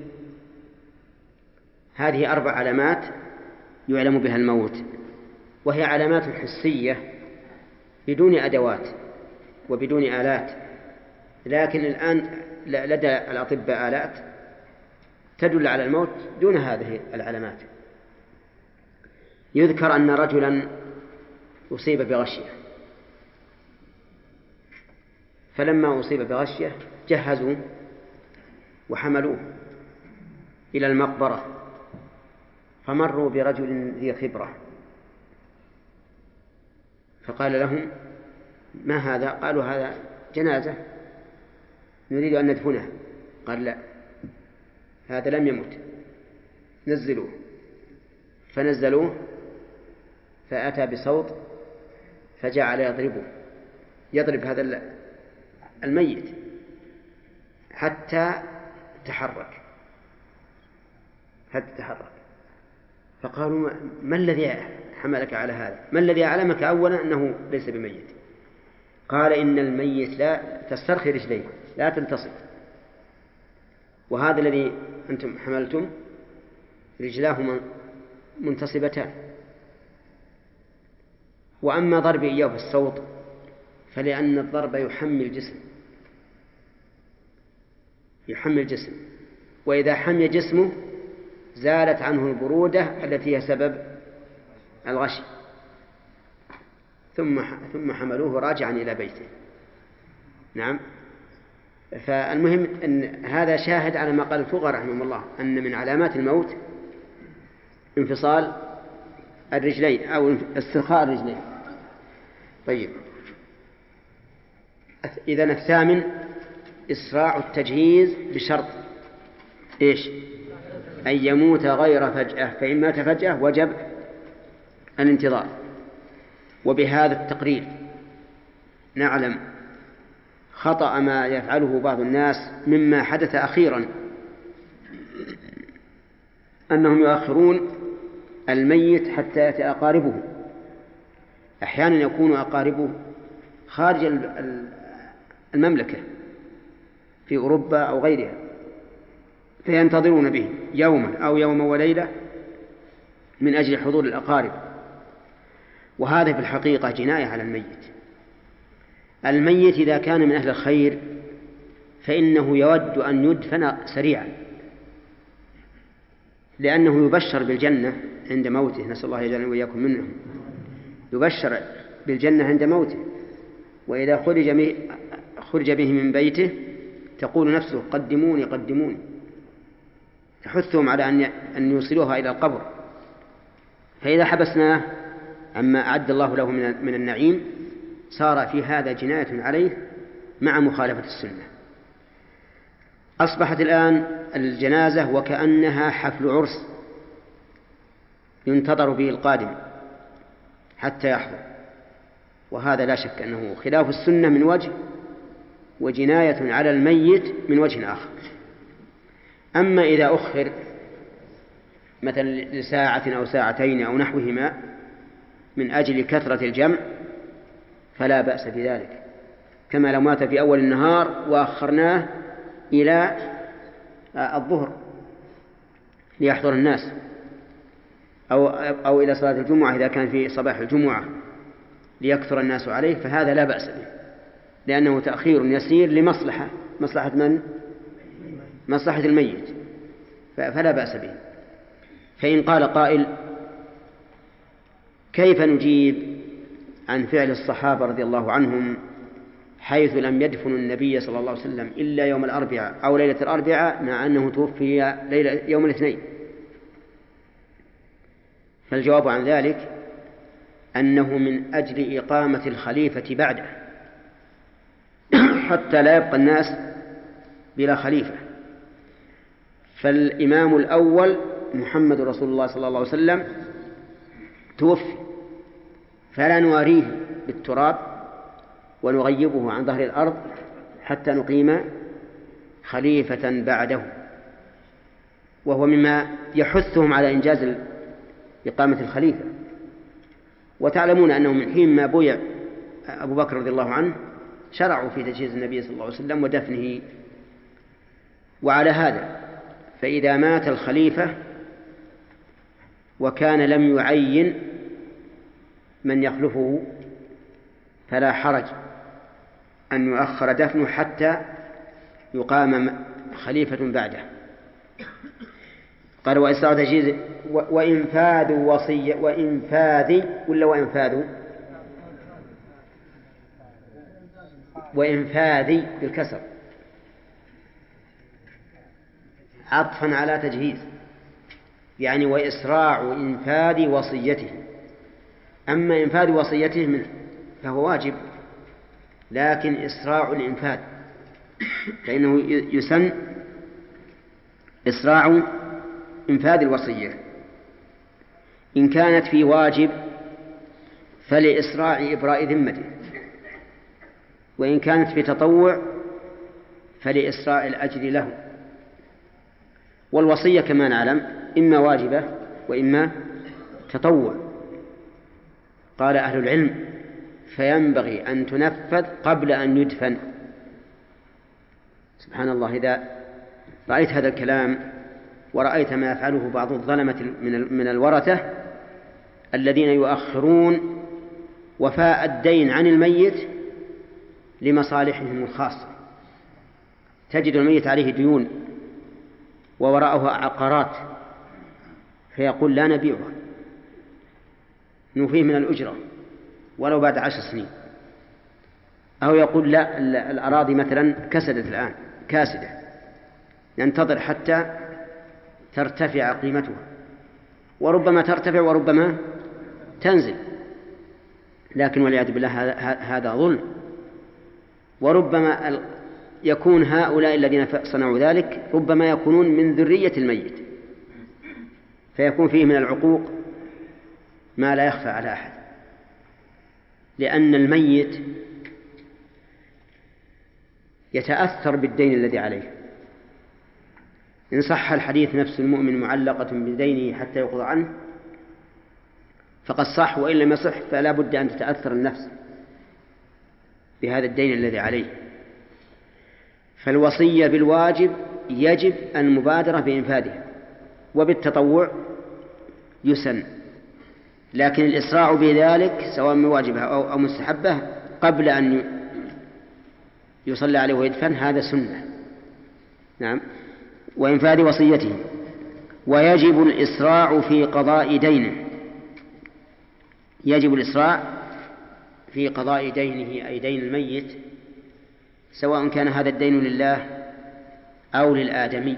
E: هذه أربع علامات يعلم بها الموت، وهي علامات حسية بدون أدوات وبدون آلات. لكن الآن لدى الأطباء آلات تدل على الموت دون هذه العلامات. يذكر أن رجلا أصيب بغشية، فلما أصيب بغشية جهزوه وحملوه إلى المقبرة، فمروا برجل ذي خبرة فقال لهم: ما هذا؟ قالوا: هذا جنازة نريد أن ندفنها. قال: لا، هذا لم يمت، نزلوه. فنزلوه فأتى بصوت فجعل يضربه يضرب هذا الميت حتى تحرك حتى تحرك فقالوا: ما الذي حملك على هذا؟ ما الذي أعلمك أولا أنه ليس بميت؟ قال: إن الميت لا تسترخي رجليه، لا تلتصق، وهذا الذي أنتم حملتم رجلاه منتصبتان. وأما ضرب إياه بالصوت فلأن الضرب يحمي الجسم يحمي الجسم وإذا حمي جسمه زالت عنه البرودة التي هي سبب الغش. ثم ثم حملوه راجعا إلى بيته. نعم. فالمهم أن هذا شاهد على ما قال الفقهاء رحمهم الله، أن من علامات الموت انفصال الرجلين أو استرخاء الرجلين. طيب، إذن الثامن إسراع التجهيز بشرط إيش؟ أن يموت غير فجأة، فإن مات فجأة وجب الانتظار. وبهذا التقرير نعلم خطأ ما يفعله بعض الناس مما حدث أخيرا، أنهم يؤخرون الميت حتى يأتي أقاربه. أحيانا يكون أقاربه خارج المملكة في أوروبا أو غيرها، فينتظرون به يوما أو يوما وليلة من أجل حضور الأقارب، وهذا في الحقيقة جناية على الميت. الميت إذا كان من أهل الخير فإنه يود أن يدفن سريعا، لأنه يبشر بالجنة عند موته، نسأل الله يجعلنا وإياكم منهم، يبشر بالجنة عند موته. وإذا خرج خرج به من بيته تقول نفسه قدموني قدموني، تحثهم على أن يوصلوها إلى القبر. فإذا حبسناه عما أعد الله له من النعيم صار في هذا جناية عليه مع مخالفة السنة. أصبحت الآن الجنازة وكأنها حفل عرس ينتظر به القادم حتى يحضر، وهذا لا شك أنه خلاف السنة من وجه، وجناية على الميت من وجه آخر. أما إذا أخر مثلا لساعة أو ساعتين أو نحوهما من أجل كثرة الجمع فلا بأس بذلك، كما لو مات في أول النهار وأخرناه إلى الظهر ليحضر الناس، أو, أو إلى صلاة الجمعة إذا كان في صباح الجمعة ليكثر الناس عليه، فهذا لا بأس به، لأنه تأخير يسير لمصلحة مصلحة من؟ مصلحة الميت، فلا بأس به. فإن قال قائل كيف نجيب عن فعل الصحابة رضي الله عنهم حيث لم يدفنوا النبي صلى الله عليه وسلم إلا يوم الأربعاء أو ليلة الأربعاء مع أنه توفي ليلة يوم الاثنين؟ فالجواب عن ذلك أنه من أجل إقامة الخليفة بعده حتى لا يبقى الناس بلا خليفة. فالإمام الأول محمد رسول الله صلى الله عليه وسلم توفي، فلا نواريه بالتراب ونغيبه عن ظهر الأرض حتى نقيم خليفة بعده، وهو مما يحثهم على إنجاز إقامة الخليفة. وتعلمون أنه من حين ما بويع أبو بكر رضي الله عنه شرعوا في تجهيز النبي صلى الله عليه وسلم ودفنه. وعلى هذا فإذا مات الخليفة وكان لم يعين من يخلفه فلا حرج أن يؤخر دفنه حتى يقام خليفة بعده. قال وإسراع تجهيز وإنفاذ وصية وإنفاذ ولا وإنفاذ وإنفاذ بالكسر عطفا على تجهيز، يعني وإسراع إنفاذ وصيته. أما إنفاذ وصيته منه فهو واجب، لكن إسراع الإنفاذ فإنه يسن إسراع إنفاذ الوصية. إن كانت في واجب فلإسراع إبراء ذمته، وإن كانت في تطوع فلإسراع الأجر له. والوصية كما نعلم إما واجبة وإما تطوع. قال أهل العلم فينبغي أن تنفذ قبل أن يدفن. سبحان الله، إذا رأيت هذا الكلام ورأيت ما يفعله بعض الظلمة من الورثة الذين يؤخرون وفاء الدين عن الميت لمصالحهم الخاصة، تجد الميت عليه ديون ووراءه عقارات فيقول لا نبيعها نفيه من الأجرة ولو بعد عشر سنين، أو يقول لا الأراضي مثلا كسدت الآن كاسدة ننتظر حتى ترتفع قيمتها، وربما ترتفع وربما تنزل، لكن والعياذ بالله هذا ظلم. وربما يكون هؤلاء الذين صنعوا ذلك ربما يكونون من ذرية الميت، فيكون فيه من العقوق ما لا يخفى على أحد، لأن الميت يتأثر بالدين الذي عليه. إن صح الحديث نفس المؤمن معلقة بدينه حتى يقضى عنه فقد صح، وإن لم يصح فلا بد أن تتأثر النفس بهذا الدين الذي عليه. فالوصية بالواجب يجب المبادرة بإنفاذها، وبالتطوع يسن، لكن الإسراع بذلك سواء من واجبها أو مستحبة قبل أن يصلى عليه ويدفن هذا سنة. نعم. وإنفاذ وصيته. ويجب الإسراع في قضاء دينه، يجب الإسراع في قضاء دينه أي دين الميت، سواء كان هذا الدين لله أو للآدمي.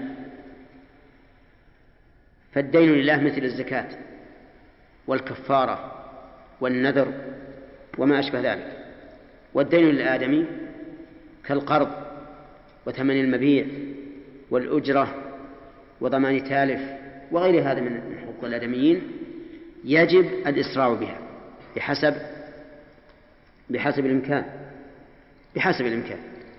E: فالدين لله مثل الزكاة والكفارة والنذر وما أشبه ذلك، والدين للآدمي كالقرض وثمن المبيع والأجرة وضمان تالف وغير هذا من حقوق الآدميين، يجب الإسراع بها بحسب بحسب الإمكان بحسب الإمكان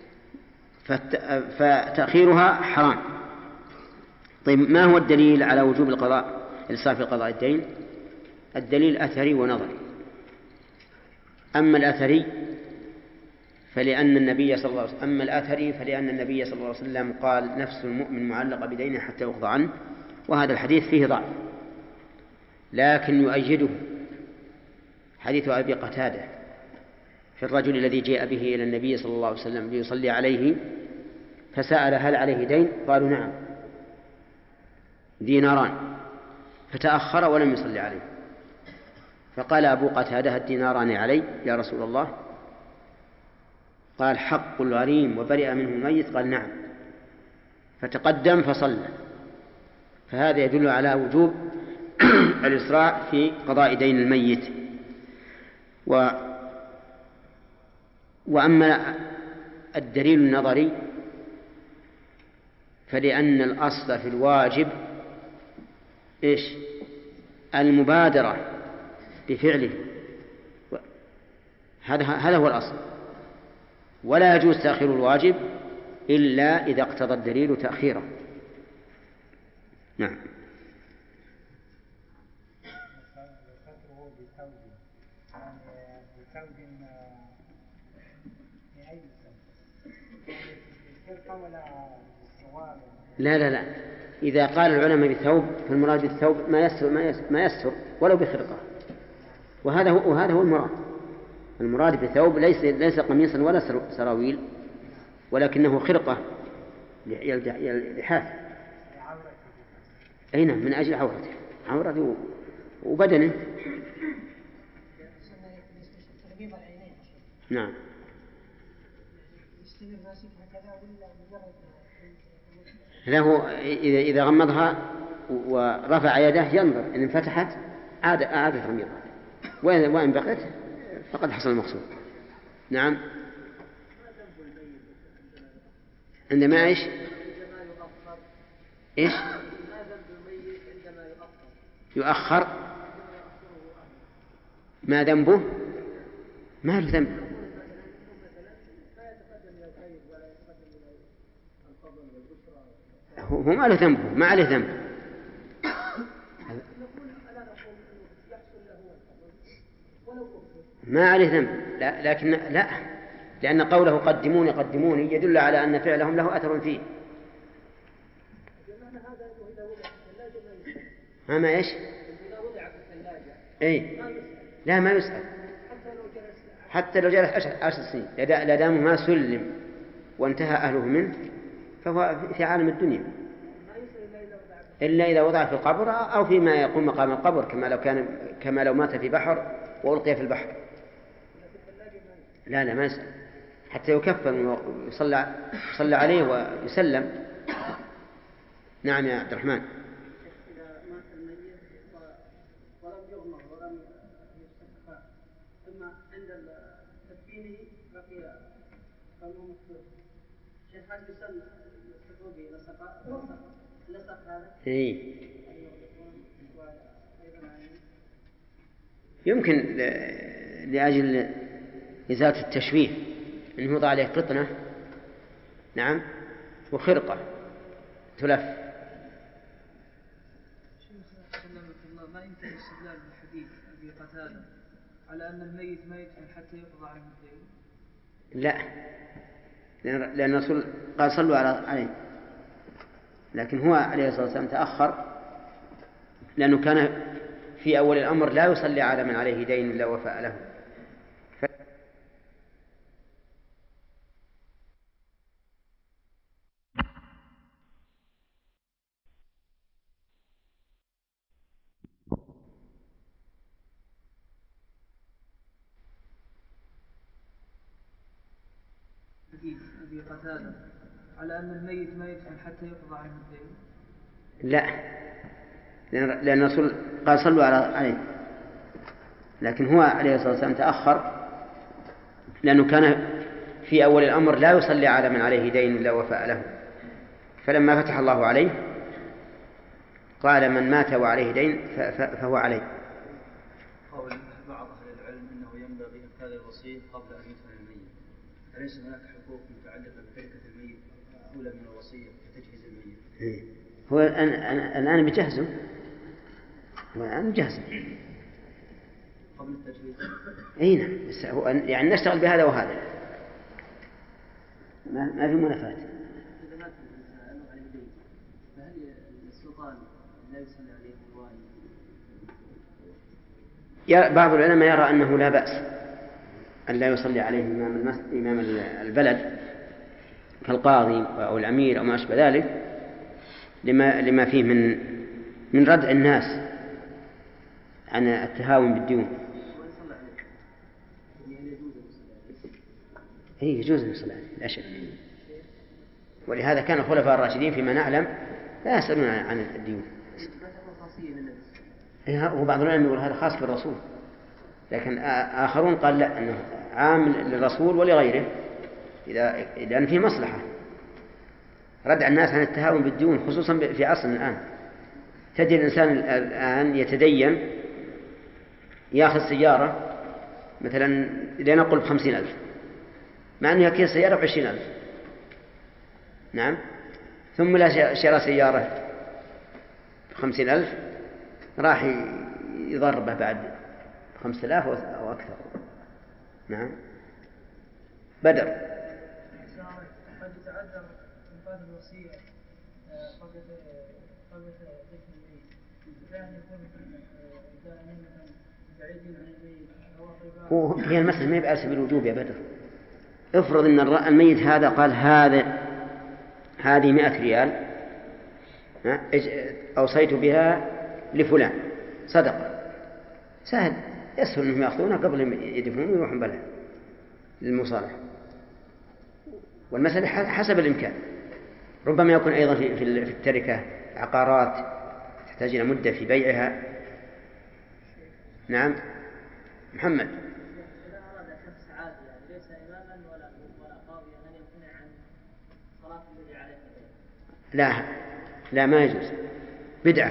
E: فتأخيرها حرام. طيب، ما هو الدليل على وجوب القضاء الإسراع في قضاء الدين؟ الدليل أثري ونظري. أما الأثري فلأن النبي صلى الله عليه وسلم أما الأثري فلأن النبي صلى الله عليه وسلم قال نفس المؤمن معلقة بدينه حتى يقضى عنه، وهذا الحديث فيه ضعف، لكن يؤيده حديث أبي قتادة في الرجل الذي جاء به إلى النبي صلى الله عليه وسلم ليصلي عليه فسأل هل عليه دين؟ قالوا نعم ديناران، فتأخر ولم يصلي عليه، فقال أبو قتادة الديناران علي يا رسول الله؟ قال حق الغريم وبرئ منه الميت؟ قال نعم، فتقدم فصلى. فهذا يدل على وجوب الإسراع في قضاء دين الميت. و وأما الدليل النظري فلأن الأصل في الواجب إيش؟ المبادرة بفعله، هذا هذا هو الأصل، ولا يجوز تأخير الواجب إلا إذا اقتضى الدليل تأخيره. نعم. لا لا لا إذا قال العلماء بثوب فالمراد بالثوب ما يستر ما يستر, ما يستر ولو بخرقة، وهذا هو وهذا هو المراد. المراد بثوب ليس ليس قميصا ولا سراويل، ولكنه خرقة لحاف أين من أجل عورته عورته وبدنه. نعم. له إذا إذا غمضها ورفع يده ينظر إن انفتحت عاد عاد غميضها، وإن وإن بقيت فقد حصل المقصود. نعم. عندما إيش إيش يؤخر؟ ما ذنبه؟ ما له ذنب. هو ما له ذنبه، ما عليه ذنب. ما عليه ذنب، لا لكن لا لأن قوله قدموني قدموني يدل على أن فعلهم له أثر فيه. ها ما إيش؟ إيه لا ما يسأل، حتى لو جلس عشر سنين لا دام ما سلم وانتهى أهله منه فهو في عالم الدنيا، إلا إذا وضع في القبر أو فيما يقوم مقام القبر، كما لو كان كما لو مات في بحر وألقي في البحر. لا لا ما يسأل حتى يكفن ويصلى يصلى عليه ويسلم. نعم يا عبد الرحمن.
A: إذا مات الميت ولم يغمر ولم شيخ هل يسل يستقوا به لصق لصق هذا؟
E: إيه. يمكن لأجل إزالة التشويه أنه يوضع عليه قطنة، نعم، وخرقة تلف.
A: شيخ سلمك الله، ما يمكن الاستدلال بالحديث أبي قتادة على أن الميت ما يدفن حتى يقضى عنه الدين؟
E: لا، لأن الرسول قال صلوا عليه، لكن هو عليه الصلاة والسلام تأخر لأنه كان في أول الأمر لا يصلي على من عليه دين إلا وفاء له. ف...
A: حديث أبي قتادة على أن الميت ما يدفن حتى يقضى عنه الدين؟
E: لا، لأن الرسول قال صلوا عليه، لكن هو عليه الصلاة والسلام تأخر لأنه كان في أول الأمر لا يصلي على من عليه دين إلا وفاء له، فلما فتح الله عليه قال من مات وعليه دين فهو عليه.
F: قول بعض أهل العلم أنه ينبغي إنفاذ الوصية قبل أن يدفن الميت، أليس هناك حقوق متعلقة بتركة الميت أولى من الوصية كتجهيز الميت؟
E: هو الآن بجهزه، هو الآن بجهزه
F: قبل التجهيز.
E: أي نعم، بس هو يعني نشتغل بهذا وهذا، ما ما في منافات.
A: إذا مات الإنسان عليه دين فهل السلطان لا يصلي عليه الوالي؟
E: بعض العلماء يرى أنه لا بأس أن لا يصلي عليه إمام المسجد إمام البلد كالقاضي أو الأمير أو ما أشبه ذلك، لما لما فيه من من ردع الناس عن التهاون بالديون. إيه يجوز أن يصلي عليه لا شك، ولهذا كان الخلفاء الراشدين فيما نعلم لا يسألون عن الديون. هو بعض العلماء يقول هذا خاص بالرسول، لكن آخرون قال لا، أنه عام للرسول ولغيره إذا لأن فيه مصلحة ردع الناس عن التهاون بالديون، خصوصا في عصرنا الآن. تجد الإنسان الآن يتدين يأخذ سيارة مثلا لنقل بخمسين ألف، مع أنه يكيل سيارة بعشرين ألف، نعم، ثم لا شراء سيارة بخمسين ألف راح يضربه بعد خمسة آلاف أو أكثر. نعم. بدر.
A: قد يتعذر إنفاذ الوصية قبل قبل دفن الميت، فهل يكون دائما بعيدين عن الميت أو قريبا؟
E: هي المسألة ما يبقى سبيل الوجوب يا بدر. افرض أن الميت هذا قال هذا هذه مئة ريال أوصيت بها لفلان صدقة، سهل يسهل أنهم يأخذونها قبل يدفنون ويروحون بلها للمصالحة. والمسألة حسب الإمكان، ربما يكون أيضا في في التركة عقارات تحتاج إلى مدة في بيعها. نعم محمد.
A: إذا أراد شخص عادي يعني ليس إماما ولا ولا قاضيا أن يمتنع عن صلاة الذي عليه الدين؟
E: لا لا ما يجوز، بدعة،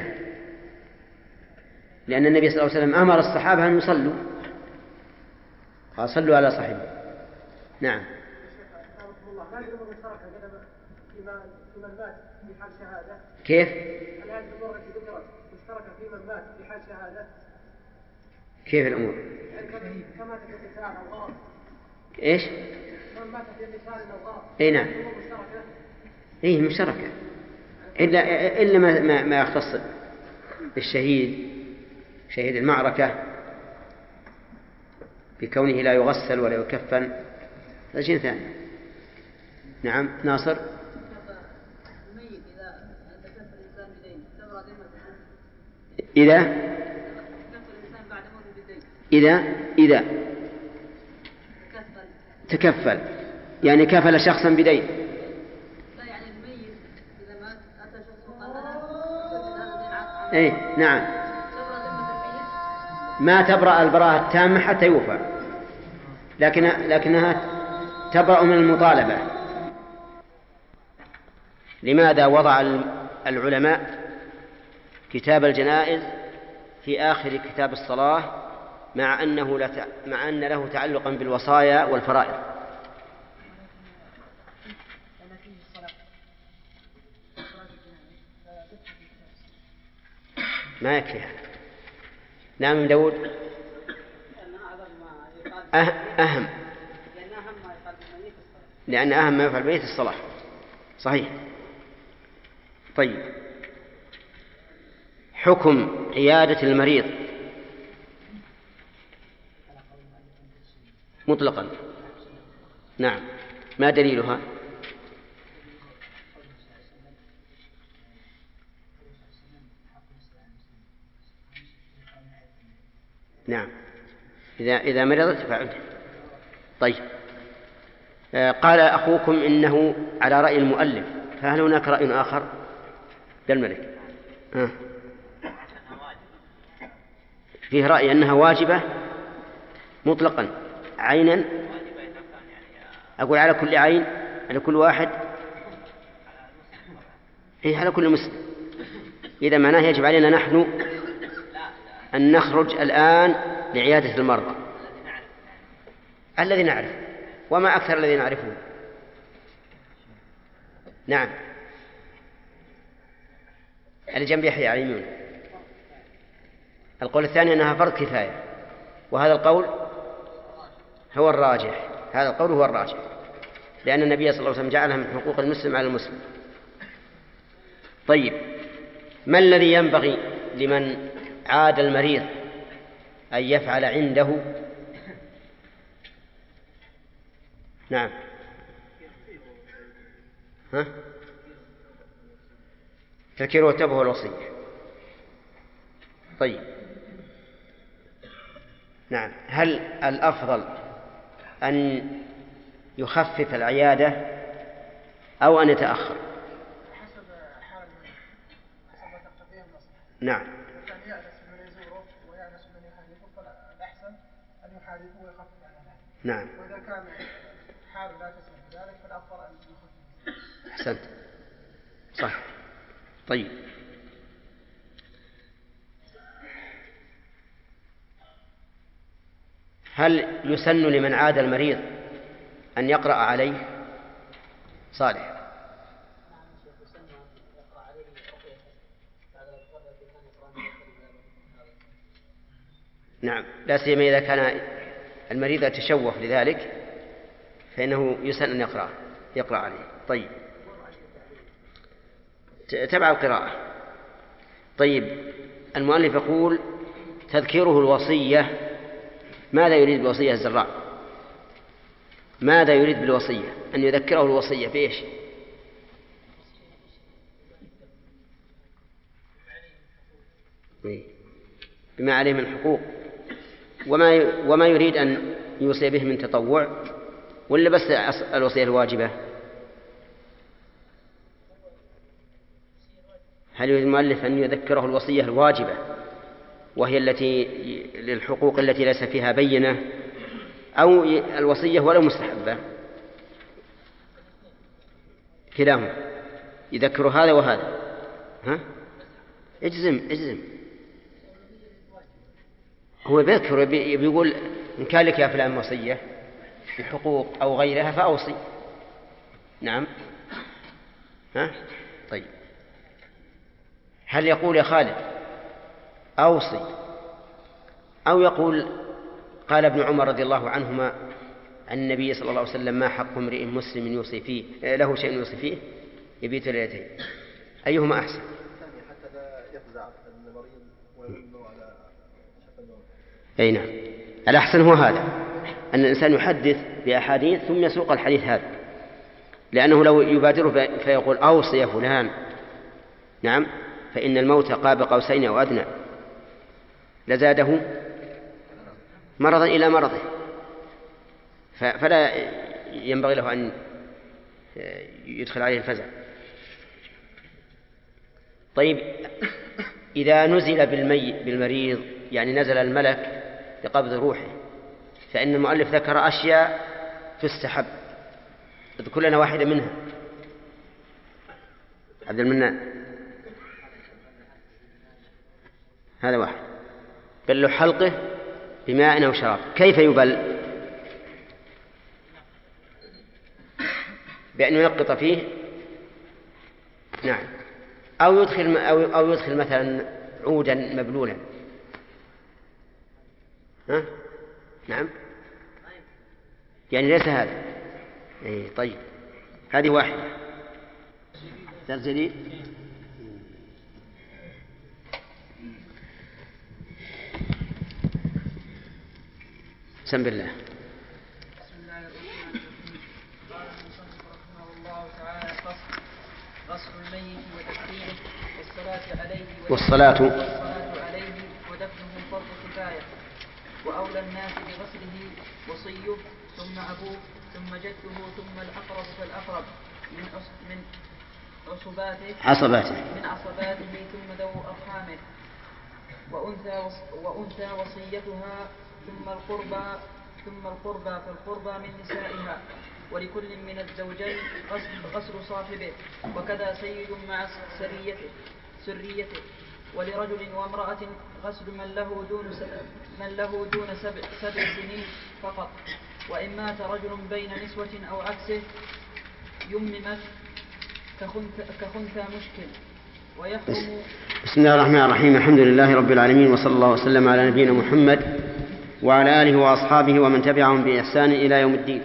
E: لأن النبي صلى الله عليه وسلم أمر الصحابة أن يصلوا، قال صلوا على صاحبه. نعم.
A: ما يجوز المشتركة في من مات في حال شهادة؟
E: كيف؟
A: هل هذه الأمور التي ذكرت مشتركة في من مات في حال شهادة؟
E: كيف الأمور؟
A: يعني كما في اللسان أو غرض.
E: إيش؟
A: من مات في اللسان أو غرض.
E: إيه نعم.
A: مشتركة.
E: إيه مشتركة، إلا إلا ما ما, ما يختص بالشهيد، شهيد المعركة بكونه لا يغسل ولا يكفن، هذا شيء ثاني. نعم ناصر.
A: الميت إذا تكفل الإنسان بدين تبرأ ذمته؟
E: إذا
A: تكفل الإنسان بعد موته بالدين.
E: إذا إذا
A: تكفل.
E: تكفل يعني كفل شخصا بدين.
A: لا يعني الميت إذا مات أتى شخص وقال أنا أسدد هذا الدين عنه.
E: إيه نعم.
A: تبرأ ذمة الميت؟
E: ما تبرأ البراءة التامة حتى يوفى، لكن لكنها تبرأ من المطالبة. لماذا وضع العلماء كتاب الجنائز في آخر كتاب الصلاة مع أنه لا مع أن له تعلقا بالوصايا والفرائض؟ ما يكفي هذا. نعم من داود. أهم لأن أهم ما يفعل بيت الصلاة. صحيح. طيب، حكم عيادة المريض مطلقا. نعم، ما دليلها؟ نعم، إذا إذا مرضت فعلت. طيب، قال أخوكم إنه على رأي المؤلف، فهل هناك رأي آخر؟ بالملك آه. فيه رأي أنها واجبة مطلقا عينا، أقول على كل عين، على كل واحد، إيه على كل مسلم. إذا معناه يجب علينا نحن أن نخرج الآن لعيادة المرضى الذي نعرف، وما أكثر الذي نعرفه. نعم، اللي جنب يحيى على اليمين. القول الثاني أنها فرض كفاية، وهذا القول هو الراجح. هذا القول هو الراجح، لأن النبي صلى الله عليه وسلم جعلها من حقوق المسلم على المسلم. طيب، ما الذي ينبغي لمن عاد المريض أن يفعل عنده؟ نعم، ها؟ تذكيره والتوبة والوصية. طيب، نعم، هل الأفضل أن يخفف العيادة أو أن يتأخر؟
C: حسب حال حسب تقتضيه المصلحة.
E: نعم.
C: كان يأنس من يزوره ويأنس من يحادثه، فالأحسن أن يحادثه ويخفف عنه.
E: نعم.
C: وإذا كان حال لا تسمح ذلك فالأفضل أن يخفف.
E: أحسنت، صح. طيب، هل يسن لمن عاد المريض أن يقرأ عليه؟ صالح. نعم، لا سيما إذا كان المريض يتشوف لذلك فإنه يسن أن يقرأ يقرأ عليه. طيب، تبع القراءة. طيب، المؤلف يقول تذكيره الوصية. ماذا يريد بالوصية الزراع؟ ماذا يريد بالوصية؟ أن يذكره الوصية بإيش؟ بما عليه من حقوق، وما وما يريد أن يوصي به من تطوع، ولا بس الوصية الواجبة؟ هل يريد المؤلف أن يذكره الوصية الواجبة وهي التي للحقوق التي ليس فيها بينة، أو الوصية ولا مستحبة؟ كلاهما يذكر هذا وهذا. ها؟ اجزم اجزم. هو بيذكر بيقول إن كان لك يا فلان وصية الحقوق أو غيرها فأوصي. نعم. ها؟ طيب، هل يقول يا خالد أوصي، أو يقول قال ابن عمر رضي الله عنهما عن النبي صلى الله عليه وسلم ما حق امرئ مسلم يوصي فيه له شيء يوصي فيه يبيت ليلتين؟ أيهما أحسن؟
B: حتى لا يفزع المريض ويمنه على شق النوم.
E: أي نعم، الأحسن هو هذا، أن الإنسان يحدث بأحاديث ثم يسوق الحديث هذا، لأنه لو يبادره فيقول أوصي يا فلان، نعم، فإن الموت قاب قوسين أو أدنى لزاده مرضا إلى مرضه، فلا ينبغي له أن يدخل عليه الفزع. طيب، إذا نزل بالمي بالمريض يعني نزل الملك بقبض روحه، فإن المؤلف ذكر أشياء تستحب، اذكر لنا واحدة منها. عبد المنان. هذا واحد. بل حلقه بماء أو شراب. كيف يبل؟ بأن ينقط فيه، نعم، أو يدخل أو أو يدخل مثلا عودا مبلولا. ها؟ نعم، يعني ليس هذا. إيه طيب، هذه واحدة. درس جديد. بسم الله.
A: بسم الله الرحمن الرحيم. قال المصنف رحمه الله تعالى: فصل غسل الميت وتكفينه والصلاة عليه
E: والصلاة
A: والصلاة عليه ودفنه فرض كفاية، وأولى الناس بغسله وصيه ثم أبوه ثم جده ثم الأقرب فالأقرب من من عصباته
E: عصباته
A: من عصباته ثم ذو أرحامه، وأنثى وأنثى وصيتها ثم القربى ثم القربى فالقربى من نسائها، ولكل من الزوجين غسل, غسل صاحبه، وكذا سيد مع سريته سريته ولرجل وامرأة غسل من له دون من له دون سبع, سبع سنين فقط، وإن مات رجل بين نسوة أو عكسه يممت كخنثى مشكل ويحرم.
E: بسم الله الرحمن الرحيم. الحمد لله رب العالمين، وصلى الله وسلم على نبينا محمد وعلى آله وأصحابه ومن تبعهم بإحسان إلى يوم الدين.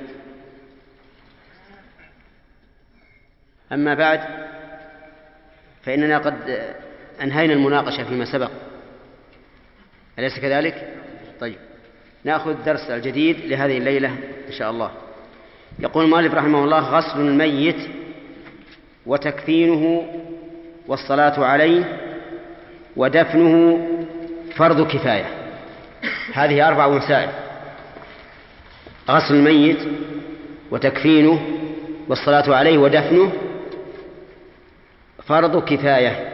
E: أما بعد، فإننا قد أنهينا المناقشة فيما سبق، أليس كذلك؟ طيب، نأخذ الدرس الجديد لهذه الليلة إن شاء الله. يقول المؤلف رحمه الله: غسل الميت وتكفينه والصلاة عليه ودفنه فرض كفاية. هذه أربع مسائل: غسل الميت وتكفينه والصلاة عليه ودفنه فرض كفاية.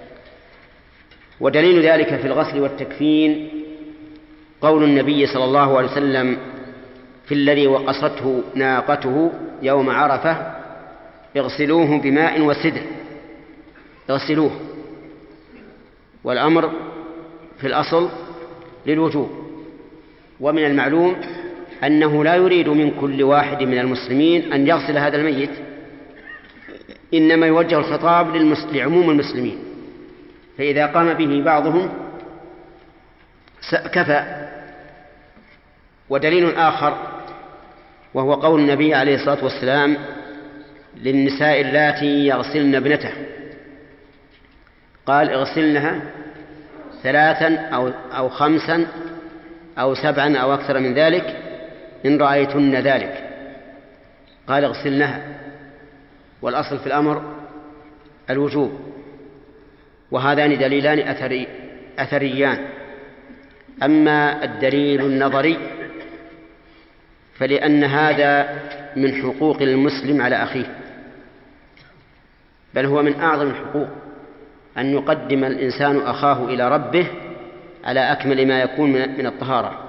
E: ودليل ذلك في الغسل والتكفين قول النبي صلى الله عليه وسلم في الذي وقصته ناقته يوم عرفة: اغسلوه بماء وسدر. اغسلوه، والأمر في الأصل للوجوب، ومن المعلوم أنه لا يريد من كل واحد من المسلمين أن يغسل هذا الميت، إنما يوجه الخطاب لعموم المسلمين، فإذا قام به بعضهم كفى. ودليل آخر وهو قول النبي عليه الصلاة والسلام للنساء اللاتي يغسلن ابنته، قال: اغسلنها ثلاثا أو, أو خمسا أو سبعا أو أكثر من ذلك إن رأيتن ذلك. قال: اغسلنها، والأصل في الأمر الوجوب. وهذان دليلان أثري أثريان. أما الدليل النظري فلأن هذا من حقوق المسلم على أخيه، بل هو من أعظم الحقوق أن يقدم الإنسان أخاه إلى ربه على أكمل ما يكون من الطهارة.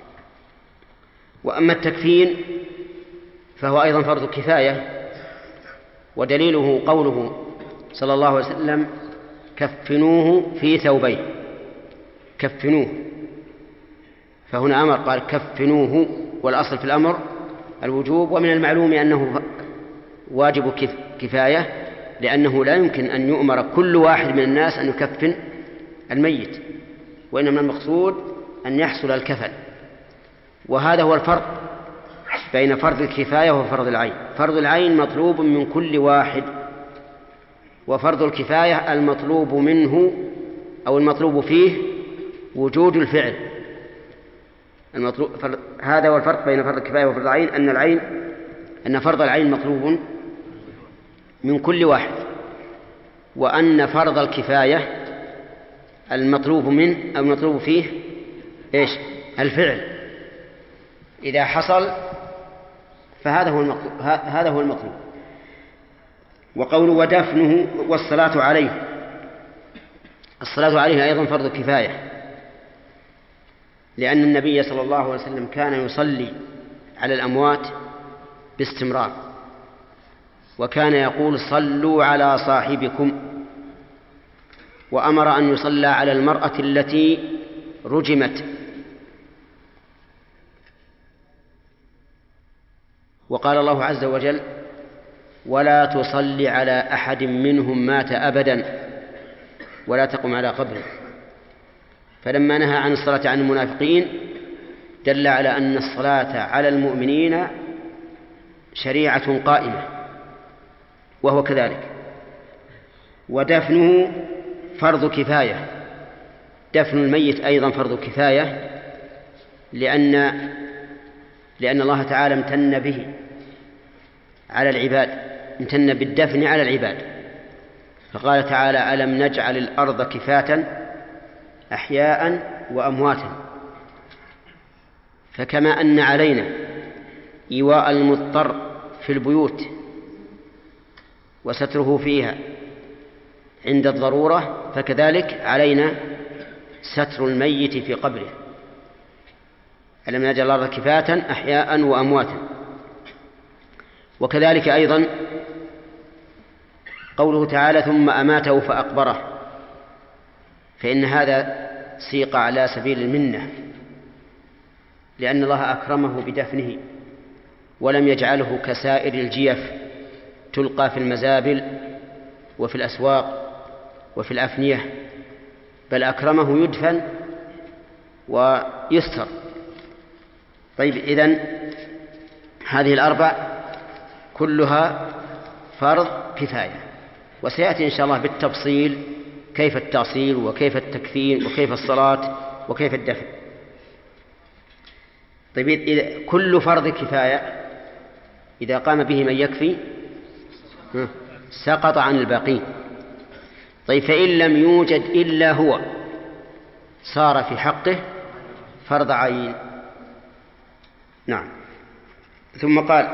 E: وأما التكفين فهو أيضا فرض كفاية، ودليله قوله صلى الله عليه وسلم: كفنوه في ثوبين. كفنوه، فهنا أمر قال كفنوه، والأصل في الأمر الوجوب. ومن المعلوم أنه واجب كفاية، لأنه لا يمكن أن يؤمر كل واحد من الناس أن يكفن الميت، وإنما المقصود أن يحصل الكفن. وهذا هو الفرق بين فرض الكفاية وفرض العين. فرض العين مطلوب من كل واحد، وفرض الكفاية المطلوب منه أو المطلوب فيه وجود الفعل. المطلوب هذا هو الفرق بين فرض الكفاية وفرض العين، أن العين أن فرض العين مطلوب من كل واحد، وأن فرض الكفاية المطلوب من أو المطلوب فيه إيش؟ الفعل. إذا حصل فهذا هو المطلوب. هذا هو المطلوب. وقوله ودفنه والصلاة عليه، الصلاة عليه أيضا فرض كفاية، لأن النبي صلى الله عليه وسلم كان يصلي على الأموات باستمرار، وكان يقول صلوا على صاحبكم، وأمر أن يصلى على المرأة التي رجمت. وقال الله عز وجل ولا تصل على أحد منهم مات أبدا ولا تقم على قبره. فلما نهى عن الصلاة عن المنافقين دل على أن الصلاة على المؤمنين شريعة قائمة، وهو كذلك. ودفنه فرض كفاية، دفن الميت أيضا فرض كفاية، لأن لأن الله تعالى امتن به على العباد، امتن بالدفن على العباد، فقال تعالى ألم نجعل الأرض كفاة أحياء وأمواتا. فكما أن علينا إيواء المضطر في البيوت وستره فيها عند الضرورة، فكذلك علينا ستر الميت في قبره. ألم نجعل الأرض كفاة أحياء وأمواتا. وكذلك أيضا قوله تعالى ثم أماته فأقبره، فإن هذا سيق على سبيل المنة، لأن الله أكرمه بدفنه ولم يجعله كسائر الجيف تلقى في المزابل وفي الأسواق وفي الأفنية، بل أكرمه يدفن ويستر. طيب، إذن هذه الأربع كلها فرض كفاية، وسيأتي إن شاء الله بالتفصيل كيف التأصيل وكيف التكفين وكيف الصلاة وكيف الدفن. طيب، إذا كل فرض كفاية إذا قام به من يكفي سقط عن الباقين. طيب، فإن لم يوجد إلا هو صار في حقه فرض عين. نعم. ثم قال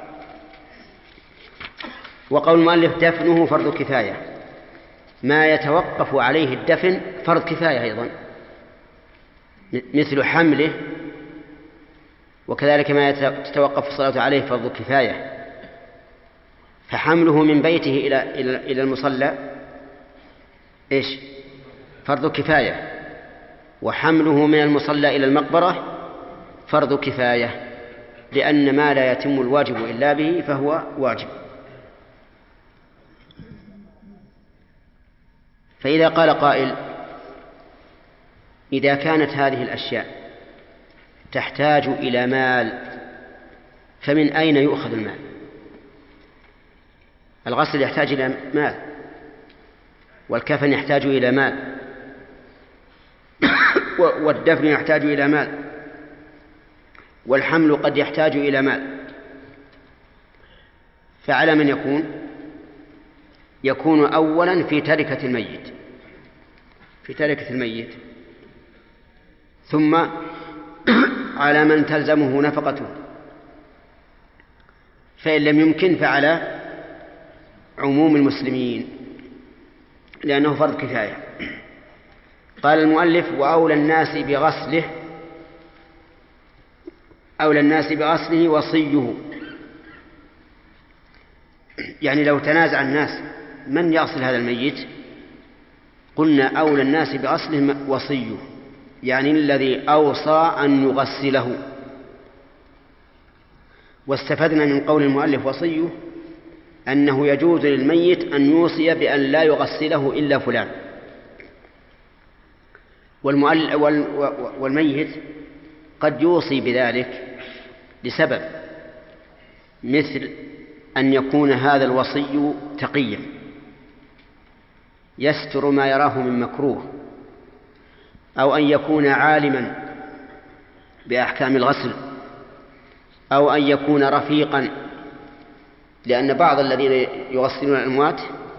E: وقول المؤلف دفنه فرض كفاية، ما يتوقف عليه الدفن فرض كفاية أيضا، مثل حمله، وكذلك ما تتوقف الصلاة عليه فرض كفاية. فحمله من بيته إلى إلى المصلى إيش؟ فرض كفاية. وحمله من المصلى إلى المقبرة فرض كفاية، لأن ما لا يتم الواجب إلا به فهو واجب. فإذا قال قائل إذا كانت هذه الأشياء تحتاج إلى مال فمن أين يؤخذ المال؟ الغسل يحتاج إلى مال، والكفن يحتاج إلى مال، والدفن يحتاج إلى مال، والحمل قد يحتاج إلى مال. فعلى من يكون؟ يكون أولا في تركة الميت في تركة الميت ثم على من تلزمه نفقته، فإن لم يمكن فعلى عموم المسلمين لأنه فرض كفاية. قال المؤلف وأولى الناس بغسله أولى الناس بغسله وصيه، يعني لو تنازع الناس من يغسل هذا الميت قلنا أولى الناس بغسله وصيه، يعني الذي أوصى أن يغسله. واستفدنا من قول المؤلف وصيه أنه يجوز للميت أن يوصي بأن لا يغسله إلا فلان، والميت قد يوصي بذلك لسبب، مثل أن يكون هذا الوصي تقيا يستر ما يراه من مكروه، أو أن يكون عالما بأحكام الغسل، أو أن يكون رفيقا، لأن بعض الذين يغسلون الأموات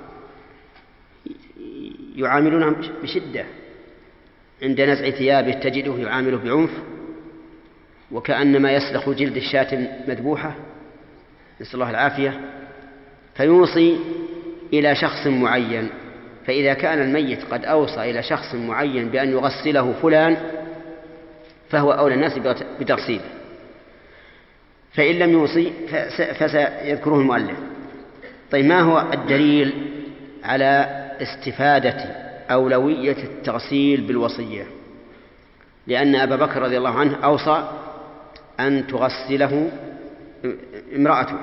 E: يعاملونهم بشدة، عند نزع ثيابه تجده يعامله بعنف وكأنما يسلخ جلد الشاة مذبوحة، نسأل الله العافية. فيوصي إلى شخص معين، فإذا كان الميت قد أوصى إلى شخص معين بأن يغسله فلان فهو أولى الناس بتغسيله. فإن لم يوصي فسيذكره المؤلف. طيب ما هو الدليل على استفادة أولوية التغسيل بالوصية؟ لأن أبا بكر رضي الله عنه أوصى أن تغسله امرأته،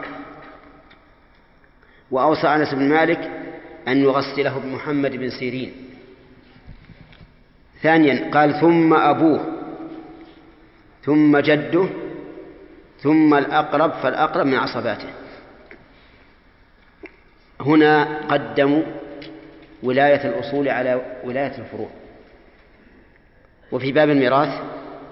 E: وأوصى أنس بن مالك أن يغسله بمحمد بن سيرين. ثانيا قال ثم أبوه ثم جده ثم الأقرب فالأقرب من عصباته. هنا قدموا ولاية الأصول على ولاية الفروع. وفي باب الميراث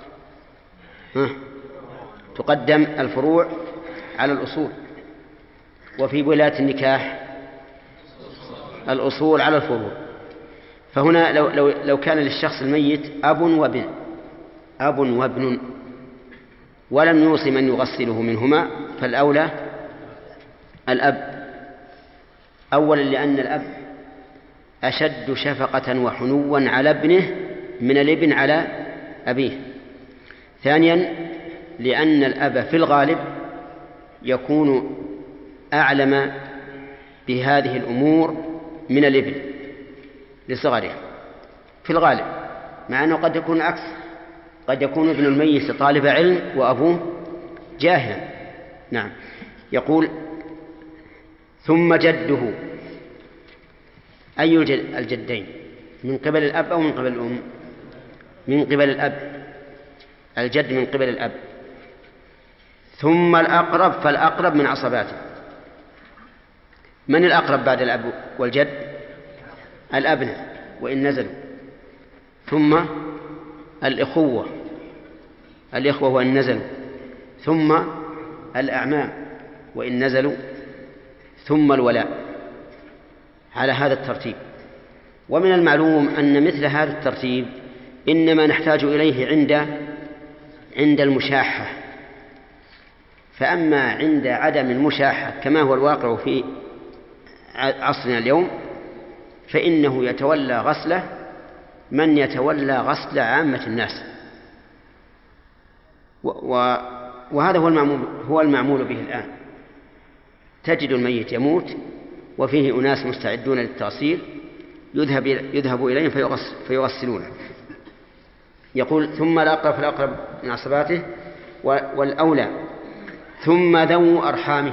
E: تقدم الفروع على الأصول، وفي ولاية النكاح الأصول على الفروع. فهنا لو, لو, لو كان للشخص الميت أب وابن أب وابن ولم يوصي من يغسله منهما فالأولى الأب، أولا لأن الأب أشد شفقة وحنوا على ابنه من الابن على أبيه. ثانيا لأن الأب في الغالب يكون أعلم بهذه الأمور من الابن لصغره في الغالب، مع أنه قد يكون العكس، قد يكون ابن الميت طالب علم وأبوه جاهلا. نعم. يقول ثم جده، أي الجدين؟ من قبل الأب أو من قبل الأم؟ من قبل الأب، الجد من قبل الأب. ثم الأقرب فالأقرب من عصباته. من الأقرب بعد الأب والجد؟ الأبناء وإن نزلوا. ثم الإخوة الإخوة وإن نزلوا. ثم الأعمام وإن نزلوا. ثم الولاء، على هذا الترتيب. ومن المعلوم أن مثل هذا الترتيب إنما نحتاج إليه عند عند المشاحة. فأما عند عدم المشاحة كما هو الواقع في عصرنا اليوم فإنه يتولى غسله من يتولى غسل عامة الناس، وهذا هو المعمول, هو المعمول به الآن. تجد الميت يموت وفيه أناس مستعدون للتغسيل يذهب, يذهب إليهم فيغسل فيغسلونه. يقول ثم الأقرب فالأقرب من عصباته والأولى. ثم ذو أرحامه.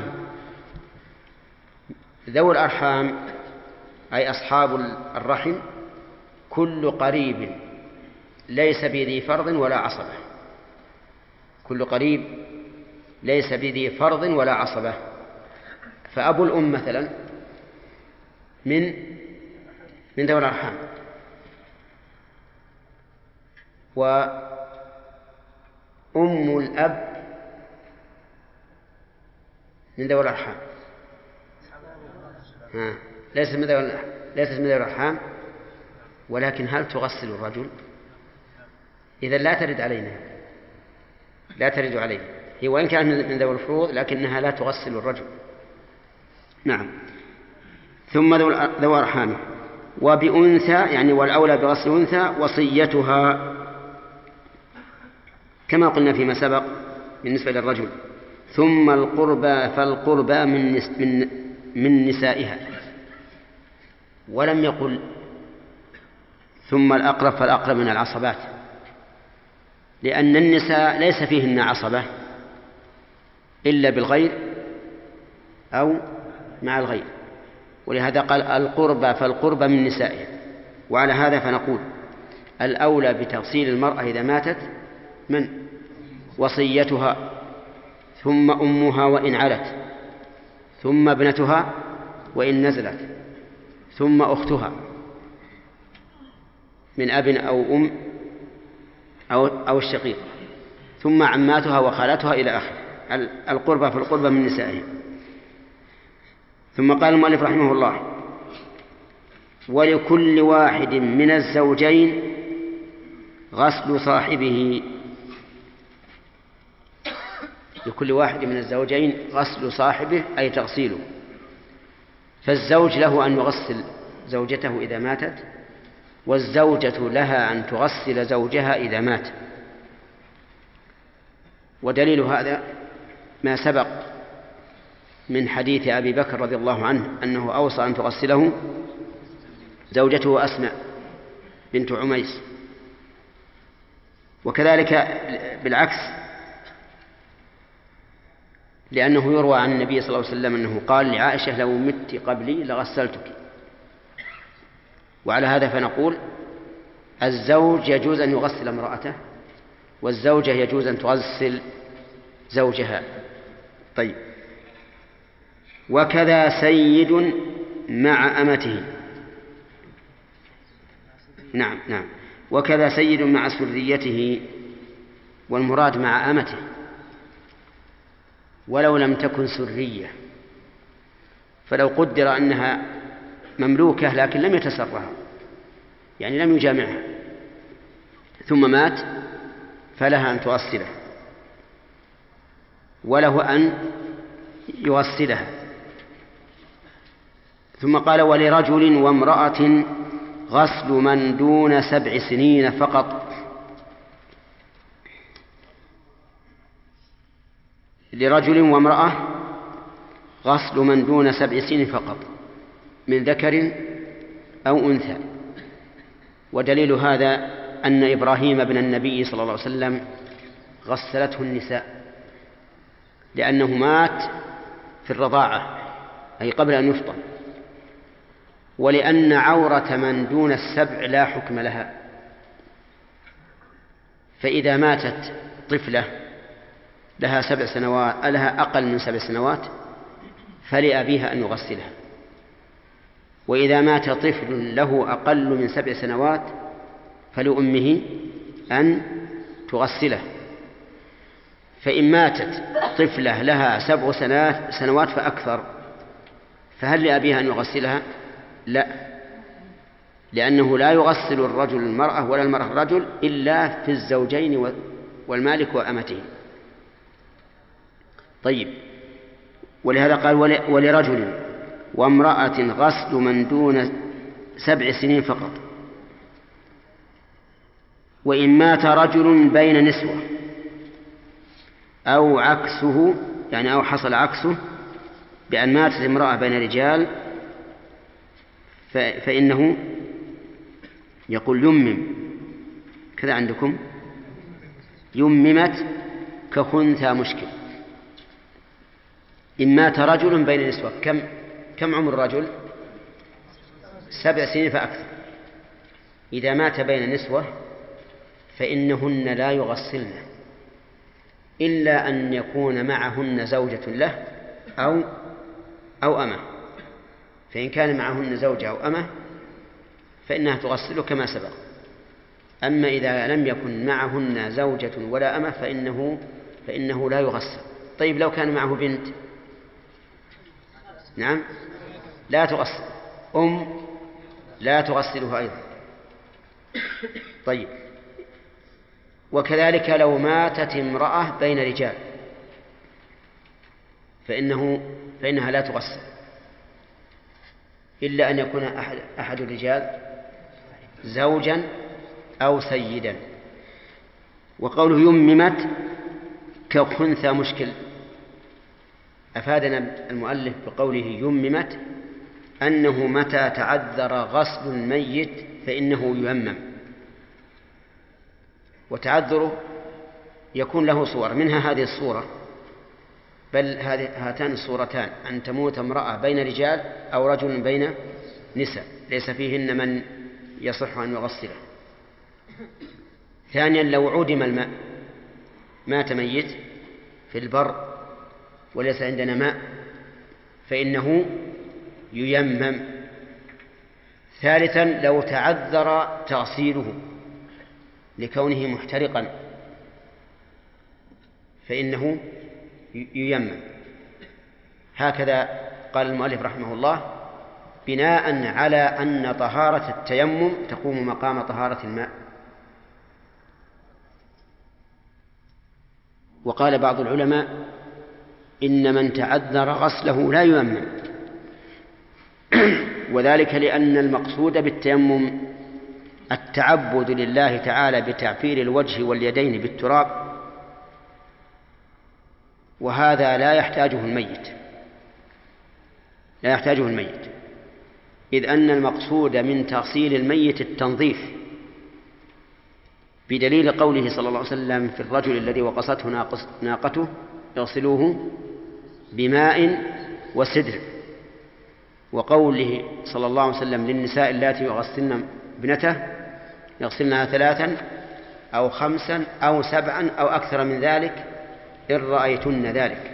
E: ذو الأرحام أي أصحاب الرحم كل قريب ليس بذي فرض ولا عصبة. كل قريب ليس بذي فرض ولا عصبة. فأبو الأم مثلا من من ذوي الأرحام، وأم الأب من ذوي الأرحام. ها. ليست من ذوي ليست من ذوي الأرحام، ولكن هل تغسل الرجل؟ إذا لا ترد علينا، لا ترد علينا. هي وإن كانت من ذوي الفروض لكنها لا تغسل الرجل. نعم. ثم ذو أرحامه. وبأنثى يعني والأولى بغسل أنثى وصيتها كما قلنا فيما سبق بالنسبة للرجل. ثم القربى فالقربى من, نس من, من نسائها. ولم يقل ثم الأقرب فالأقرب من العصبات، لأن النساء ليس فيهن عصبة إلا بالغير أو مع الغير، ولهذا قال القربى فالقربى من نسائها. وعلى هذا فنقول الأولى بتغسيل المرأة إذا ماتت من وصيتها، ثم أمها وإن علت، ثم ابنتها وإن نزلت، ثم أختها من أب أو أم أو, أو الشقيق، ثم عماتها وخالاتها إلى آخره. القربى فالقربى من نسائهم. ثم قال المؤلف رحمه الله ولكل واحد من الزوجين غسل صاحبه. لكل واحد من الزوجين غسل صاحبه أي تغسيله. فالزوج له أن يغسل زوجته إذا ماتت، والزوجة لها أن تغسل زوجها إذا مات. ودليل هذا ما سبق من حديث أبي بكر رضي الله عنه أنه أوصى أن تغسله زوجته أسماء بنت عميس. وكذلك بالعكس، لأنه يروى عن النبي صلى الله عليه وسلم أنه قال لعائشة: لو مت قبلي لغسلتك. وعلى هذا فنقول الزوج يجوز أن يغسل امرأته، والزوجة يجوز أن تغسل زوجها. طيب. وكذا سيد مع أمته. نعم نعم وكذا سيد مع سريته، والمراد مع أمته، ولو لم تكن سرية، فلو قدر أنها مملوكة لكن لم يتسرها، يعني لم يجامعها، ثم مات، فلها أن تغسله، وله أن يغسلها. ثم قال: ولرجل وامرأة غسل من دون سبع سنين فقط. لرجل وامرأة غسل من دون سبع سنين فقط، من ذكر أو أنثى. ودليل هذا أن إبراهيم بن النبي صلى الله عليه وسلم غسلته النساء، لأنه مات في الرضاعة، أي قبل أن يفطر، ولأن عورة من دون السبع لا حكم لها. فإذا ماتت طفلة لها سبع سنوات لها أقل من سبع سنوات فلأبيها أن يغسلها، وإذا مات طفل له أقل من سبع سنوات فلأمه أن تغسله. فإن ماتت طفلة لها سبع سنوات فأكثر فهل لأبيها أن يغسلها؟ لا، لأنه لا يغسل الرجل المرأة ولا المرأة الرجل إلا في الزوجين والمالك وأمته. طيب. ولهذا قال: ولرجل وامرأة غسل من دون سبع سنين فقط. وإن مات رجل بين نسوة أو عكسه، يعني أو حصل عكسه بأن ماتت امرأة بين رجال، فإنه يقول يمم، كذا عندكم يممت كخنثى مشكل. إن مات رجل بين نسوة، كم كم عمر الرجل؟ سبع سنين فأكثر. إذا مات بين نسوة فإنهن لا يغسلن إلا أن يكون معهن زوجة له أو أو أمه. فإن كان معهن زوجة أو أمه فإنها تغسله كما سبق. أما إذا لم يكن معهن زوجة ولا أمه فإنه فإنه لا يغسل. طيب، لو كان معه بنت؟ نعم، لا تغسل. أم لا تغسلها أيضا. طيب. وكذلك لو ماتت امرأة بين رجال فإنه فإنها لا تغسل إلا أن يكون أحد, أحد الرجال زوجا أو سيدا. وقوله يممت كخنثى مشكل، أفادنا المؤلف بقوله يممت أنه متى تعذر غسل الميت فإنه يمم. وتعذره يكون له صور، منها هذه الصورة، بل هاتان الصورتان: أن تموت امرأة بين رجال أو رجل بين نساء ليس فيهن من يصح أن يغسله. ثانيا، لو عدم الماء، مات ميت في البر وليس عندنا ماء فإنه ييمم. ثالثا، لو تعذر تغسيله لكونه محترقا فإنه ييمم. هكذا قال المؤلف رحمه الله، بناء على أن طهارة التيمم تقوم مقام طهارة الماء. وقال بعض العلماء إن من تعذر غسله لا ييمم، وذلك لأن المقصود بالتيمم التعبد لله تعالى بتعفير الوجه واليدين بالتراب، وهذا لا يحتاجه الميت، لا يحتاجه الميت، إذ أن المقصود من تغسيل الميت التنظيف، بدليل قوله صلى الله عليه وسلم في الرجل الذي وقصته ناقته اغسلوه بماء وسدر، وقوله صلى الله عليه وسلم للنساء اللاتي يغسلن ابنته يغسلنها ثلاثا أو خمسا أو سبعا أو أكثر من ذلك إن رأيتن ذلك،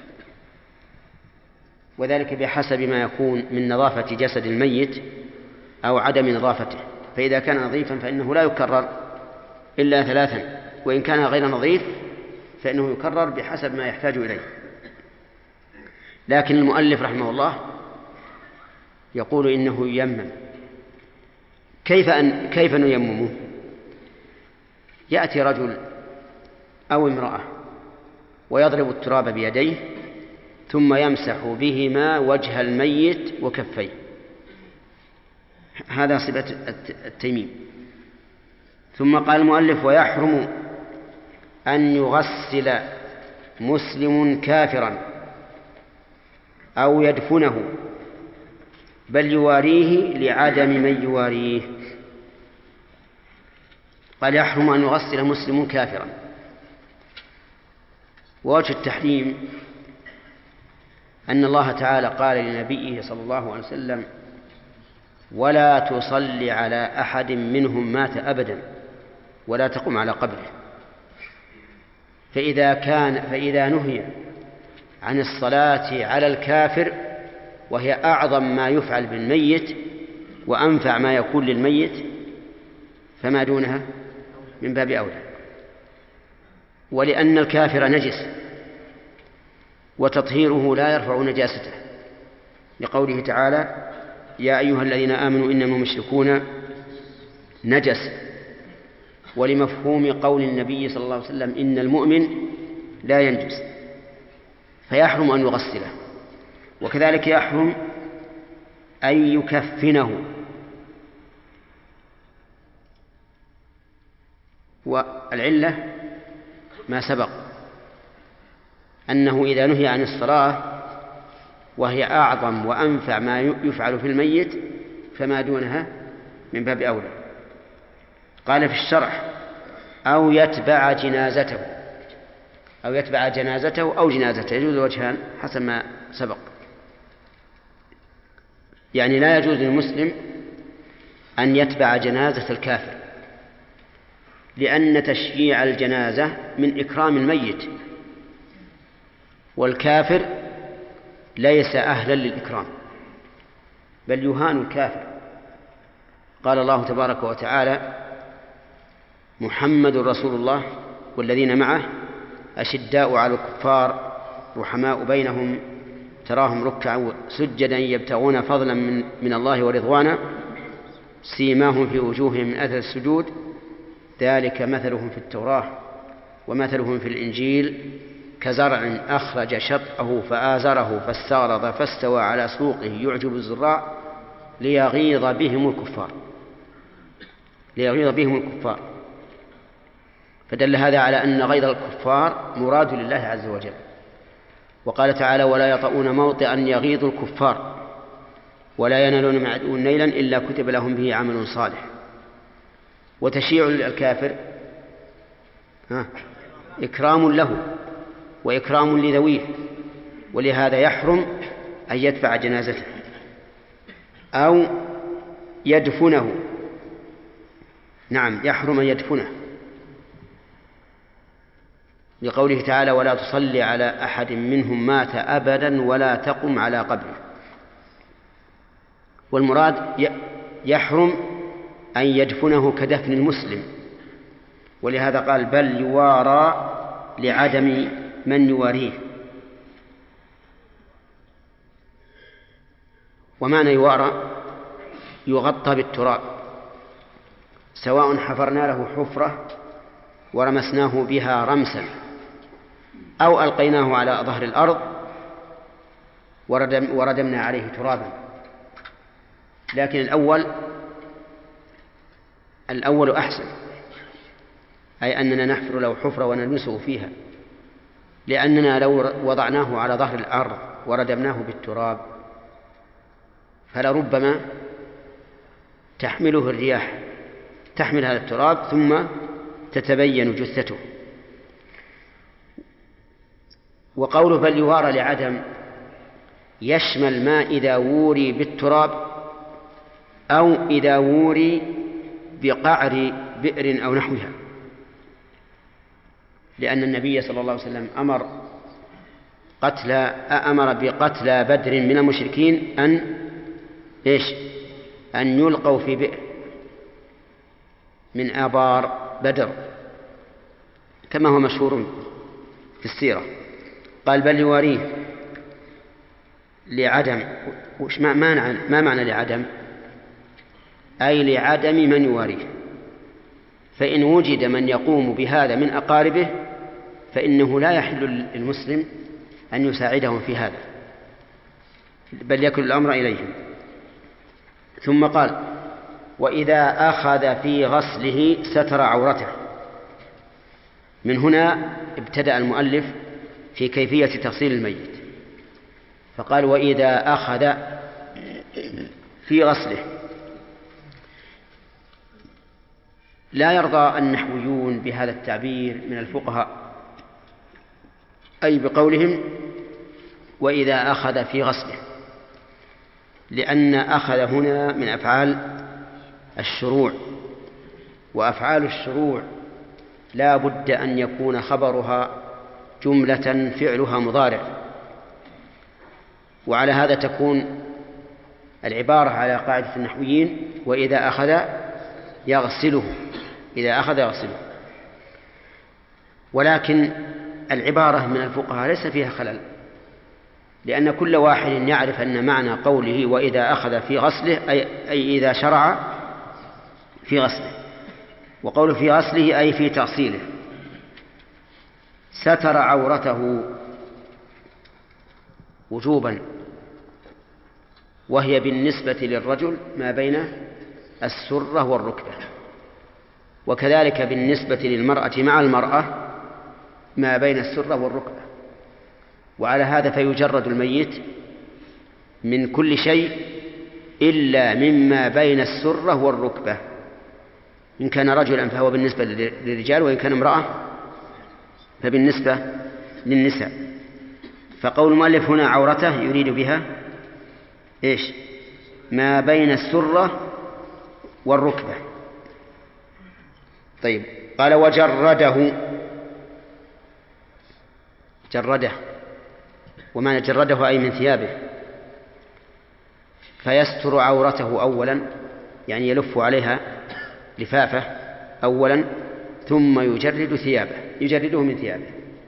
E: وذلك بحسب ما يكون من نظافة جسد الميت أو عدم نظافته، فإذا كان نظيفا فإنه لا يكرر إلا ثلاثا، وإن كان غير نظيف فإنه يكرر بحسب ما يحتاج إليه. لكن المؤلف رحمه الله يقول إنه ييمم. كيف أن كيف نيممه؟ يأتي رجل أو امرأة ويضرب التراب بيديه ثم يمسح بهما وجه الميت وكفيه، هذا صفة التيميم. ثم قال المؤلف ويحرم أن يغسل مسلم كافرا أو يدفنه بل يواريه لعدم من يواريه. قال يحرم أن يغسل مسلم كافرا. ووجه التحريم أن الله تعالى قال لنبيه صلى الله عليه وسلم ولا تصل على أحد منهم مات أبدا ولا تقم على قبره. فإذا كان فإذا نهي عن الصلاة على الكافر وهي أعظم ما يفعل بالميت وأنفع ما يكون للميت فما دونها من باب أولى. ولأن الكافر نجس وتطهيره لا يرفع نجاسته، لقوله تعالى يا أيها الذين آمنوا إنما المشركون نجس، ولمفهوم قول النبي صلى الله عليه وسلم إن المؤمن لا ينجس، فيحرم أن يغسله. وكذلك يحرم أن يكفنه، والعلة ما سبق أنه إذا نهي عن الصلاة وهي أعظم وأنفع ما يفعل في الميت فما دونها من باب أولى. قال في الشرح أو يتبع جنازته أو يتبع جنازته أو جنازته، يجوز وجهان حسب ما سبق. يعني لا يجوز للمسلم أن يتبع جنازة الكافر، لأن تشييع الجنازة من إكرام الميت، والكافر ليس أهلا للإكرام بل يهان الكافر. قال الله تبارك وتعالى محمد رسول الله والذين معه أشداء على الكفار رحماء بينهم تراهم ركعا سجدا يبتغون فضلا من, من الله ورضوانا سيماهم في وجوههم من أثر السجود ذلك مثلهم في التوراة ومثلهم في الإنجيل كزرع أخرج شطأه فآزره فاستغلظ فاستوى على سوقه يعجب الزراع ليغيظ بهم الكفار ليغيظ بهم الكفار فدل هذا على أن غيظ الكفار مراد لله عز وجل. وقال تعالى ولا يطؤون موطئا يغيظ الكفار ولا ينالون من عدو نيلا إلا كتب لهم به عمل صالح. وتشيع الكافر ها إكرام له وإكرام لذويه، ولهذا يحرم أن يدفع جنازته أو يدفنه. نعم يحرم أن يدفنه لقوله تعالى ولا تصلي على أحد منهم مات أبدا ولا تقم على قبره. والمراد يحرم أن يدفنه كدفن المسلم، ولهذا قال بل يوارى لعدم من يواريه. ومعنى يوارى يغطى بالتراب، سواء حفرنا له حفرة ورمسناه بها رمسا أو ألقيناه على ظهر الأرض وردم وردمنا عليه ترابا. لكن الأول الأول أحسن، أي أننا نحفر له حفرة ونلمسه فيها، لأننا لو وضعناه على ظهر الأرض وردمناه بالتراب فلربما تحمله الرياح، تحمل هذا التراب ثم تتبين جثته. وقوله بل يوارى لعدم يشمل ما إذا ووري بالتراب أو إذا ووري بقعر بئر أو نحوها، لأن النبي صلى الله عليه وسلم أمر قتل أمر بقتل بدر من المشركين أن إيش أن يلقوا في بئر من آبار بدر كما هو مشهور في السيرة. قال بل يواريه لعدم. وش ما معنى ما معنى لعدم؟ أي لعدم من يواريه، فإن وجد من يقوم بهذا من أقاربه فإنه لا يحل للمسلم أن يساعدهم في هذا، بل يكل الأمر إليهم. ثم قال وإذا أخذ في غسله ستر عورته. من هنا ابتدأ المؤلف في كيفية تغسيل الميت، فقال وإذا أخذ في غسله. لا يرضى النحويون بهذا التعبير من الفقهاء، أي بقولهم وإذا أخذ في غسله، لأن أخذ هنا من أفعال الشروع، وأفعال الشروع لا بد أن يكون خبرها جملة فعلها مضارع، وعلى هذا تكون العبارة على قاعدة النحويين وإذا أخذ يغسله، إذا أخذ يغسله. ولكن العبارة من الفقهاء ليس فيها خلل، لأن كل واحد يعرف أن معنى قوله وإذا أخذ في غسله أي, أي إذا شرع في غسله، وقوله في غسله أي في تغسيله. ستر عورته وجوبا، وهي بالنسبة للرجل ما بين السرة والركبة، وكذلك بالنسبة للمرأة مع المرأة ما بين السرة والركبة. وعلى هذا فيجرد الميت من كل شيء إلا مما بين السرة والركبة، إن كان رجلا فهو بالنسبة للرجال، وإن كان امرأة فبالنسبة للنساء. فقول المؤلف هنا عورته يريد بها إيش؟ ما بين السرة والركبة. طيب قال وجرده، جرده، ومعنى جرده أي من ثيابه، فيستر عورته أولا، يعني يلف عليها لفافة أولا، ثم يجرد ثيابه، يجرده من ثيابه.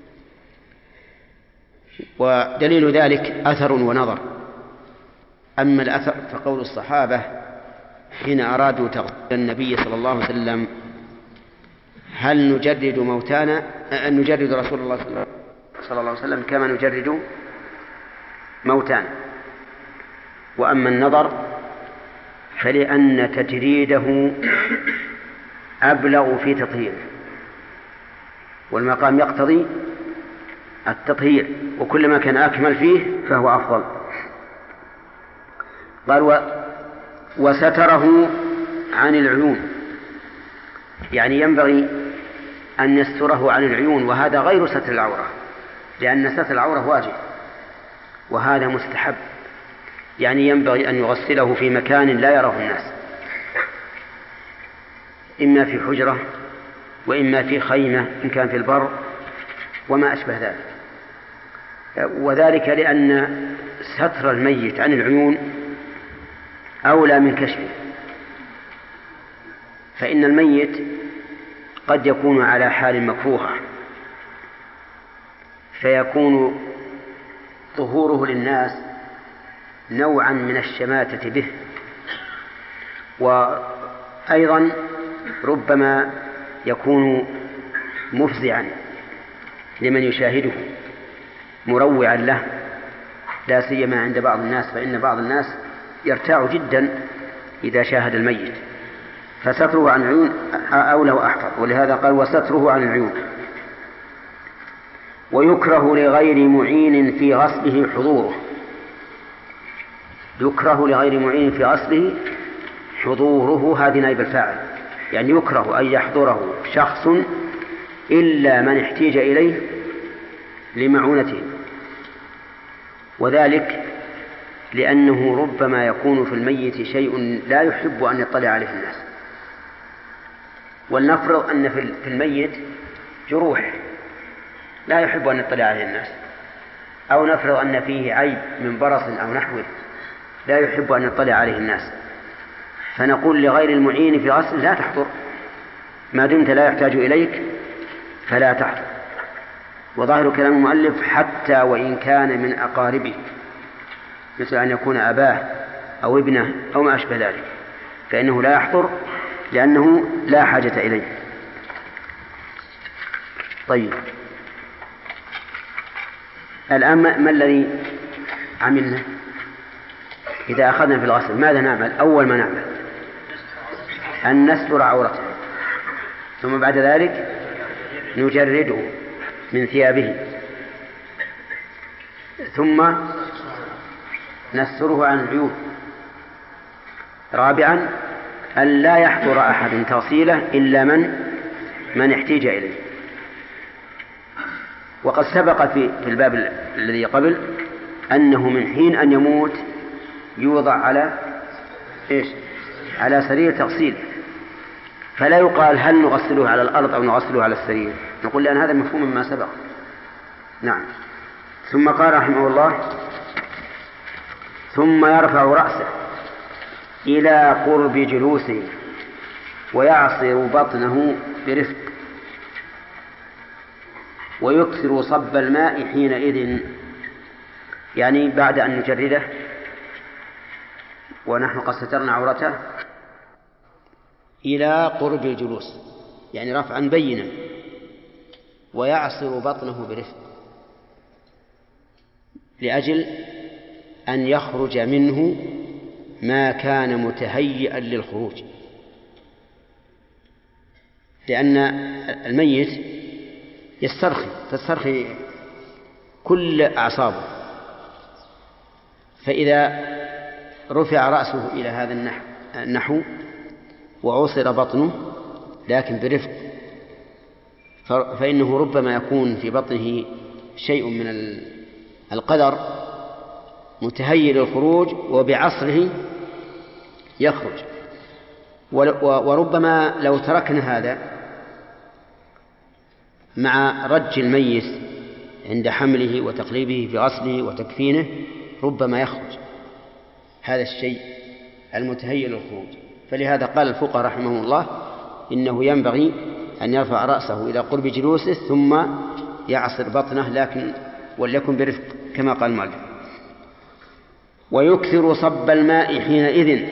E: ودليل ذلك أثر ونظر. أما الأثر فقول الصحابة حين أرادوا تغسيل النبي صلى الله عليه وسلم هل نجرد موتانا، أن نجرد رسول الله صلى الله عليه وسلم كما نجرد موتانا. وأما النظر فلأن تجريده أبلغ في تطهيره، والمقام يقتضي التطهير، وكلما كان أكمل فيه فهو أفضل. قال و... وستره عن العيون، يعني ينبغي أن يستره عن العيون، وهذا غير ستر العورة، لأن ستر العورة واجب وهذا مستحب، يعني ينبغي أن يغسله في مكان لا يراه الناس، إما في حجرة وإما في خيمة إن كان في البر وما أشبه ذلك. وذلك لأن ستر الميت عن العيون أولى من كشفه، فإن الميت قد يكون على حال مكروهة فيكون ظهوره للناس نوعا من الشماتة به، وأيضا ربما يكون مفزعا لمن يشاهده، مروعا له، لا سيما عند بعض الناس، فإن بعض الناس يرتاع جدا إذا شاهد الميت، فستره عن العيون أولى وأحفظ. ولهذا قال وستره عن العيون. ويكره لغير معين في غسله حضوره، يكره لغير معين في أصله حضوره، هذه نائب الفاعل، يعني يكره أن يحضره شخص إلا من احتيج إليه لمعونته، وذلك لأنه ربما يكون في الميت شيء لا يحب أن يطلع عليه الناس. ولنفرض أن في الميت جروح لا يحب أن يطلع عليه الناس، أو نفرض أن فيه عيب من برص أو نحوه لا يحب أن يطلع عليه الناس، فنقول لغير المعين في أصل لا تحضر، ما دمت لا يحتاج إليك فلا تحضر. وظاهر كلام المؤلف حتى وإن كان من أقاربه، مثل أن يكون أباه أو ابنه أو ما أشبه ذلك، فإنه لا يحضر لأنه لا حاجة إليه. طيب، الآن ما الذي عملنا؟ إذا أخذنا في الغسل ماذا نعمل؟ أول ما نعمل أن نستر عورته، ثم بعد ذلك نجرده من ثيابه، ثم نستره عن العيوب. رابعا أن لا يحضر أحد تغسيله إلا من من احتاج إليه. وقد سبق في الباب الذي قبل أنه من حين أن يموت يوضع على إيش؟ على سرير تغسيل، فلا يقال هل نغسله على الأرض أو نغسله على السرير، نقول لأن هذا مفهوم مما سبق. نعم. ثم قال رحمه الله: ثم يرفع رأسه إلى قرب جلوسه ويعصر بطنه برفق ويكثر صب الماء حينئذ، يعني بعد أن نجرده ونحن قد سترنا عورته إلى قرب الجلوس، يعني رفعا بينا، ويعصر بطنه برفق لأجل أن يخرج منه ما كان متهيئا للخروج، لأن الميت يسترخي تسترخي كل أعصابه، فإذا رفع رأسه إلى هذا النحو وعصر بطنه لكن برفق، فإنه ربما يكون في بطنه شيء من القدر متهيئ للخروج، وبعصره يخرج. وربما لو تركنا هذا مع رج الميت عند حمله وتقليبه في غسله وتكفينه ربما يخرج هذا الشيء المتهيئ للخروج. فلهذا قال الفقهاء رحمه الله إنه ينبغي أن يرفع رأسه إلى قرب جلوسه ثم يعصر بطنه، لكن وليكن برفق كما قال المؤلف. ويكثر صب الماء حينئذ.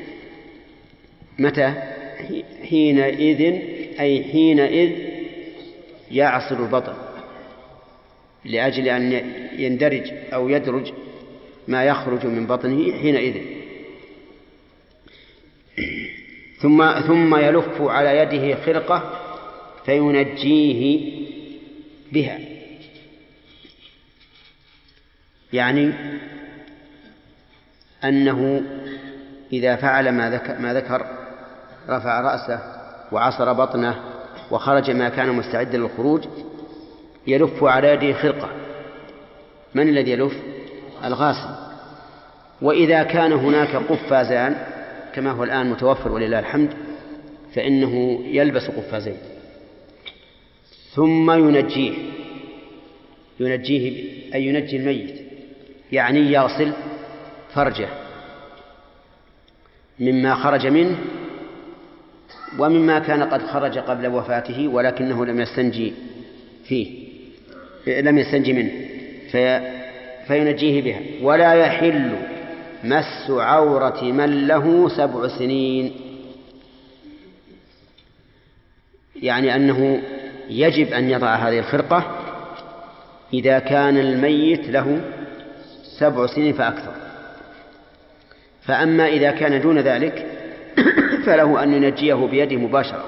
E: متى؟ حينئذ أي حينئذ يعصر البطن، لأجل أن يندرج أو يدرج ما يخرج من بطنه حينئذ. ثم ثم يلف على يده خرقة فينجيه بها، يعني أنه إذا فعل ما ذكر, ما ذكر رفع رأسه وعصر بطنه وخرج ما كان مستعدا للخروج يلف على يده خرقة. من الذي يلف؟ الغاسل. وإذا كان هناك قفازان كما هو الآن متوفر ولله الحمد فإنه يلبس قفازين ثم ينجيه ينجيه أي ينجي الميت، يعني يغسل فرجه مما خرج منه ومما كان قد خرج قبل وفاته ولكنه لم يستنجي فيه لم يستنجي منه في فينجيه بها. ولا يحل مس عورة من له سبع سنين، يعني أنه يجب أن يضع هذه الخرقة إذا كان الميت له سبع سنين فأكثر. فأما إذا كان دون ذلك فله أن ينجيه بيده مباشرة،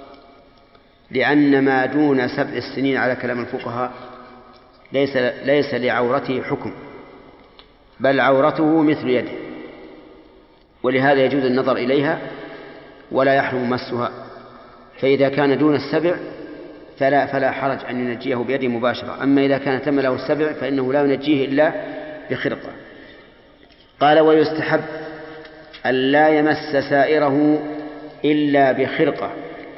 E: لأن ما دون سبع السنين على كلام الفقهاء ليس, ليس لعورته حكم، بل عورته مثل يده ولهذا يجوز النظر إليها ولا يحرم مسها. فإذا كان دون السبع فلا, فلا حرج أن ينجيه بيده مباشرة. أما إذا كان تم له السبع فإنه لا ينجيه إلا بخرقة. قال ويستحب أن لا يمس سائره إلا بخرقة.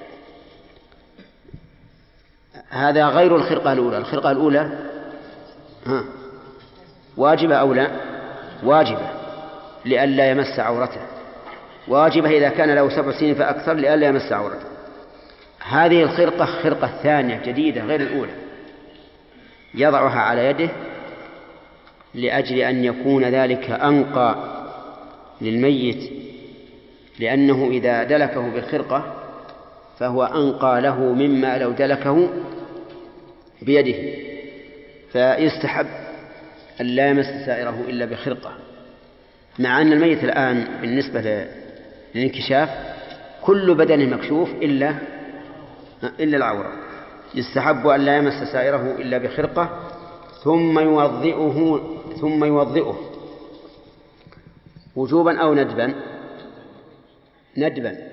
E: هذا غير الخرقة الأولى. الخرقة الأولى ها واجبة أو لا؟ واجبة لئلا يمس عورته، واجبة إذا كان له سبع سنين فأكثر لئلا يمس عورته. هذه الخرقة خرقة ثانية جديدة غير الأولى، يضعها على يده لأجل أن يكون ذلك أنقى للميت، لأنه إذا دلكه بالخرقة فهو أنقى له مما لو دلكه بيده. فيستحب أن لا يمس سائره إلا بخرقة، مع أن الميت الآن بالنسبة للانكشاف كل بدنه مكشوف إلا إلا العورة. يستحب أن لا يمس سائره إلا بخرقة ثم يوضئه ثم يوضئه وجوبا أو ندبا. ندبا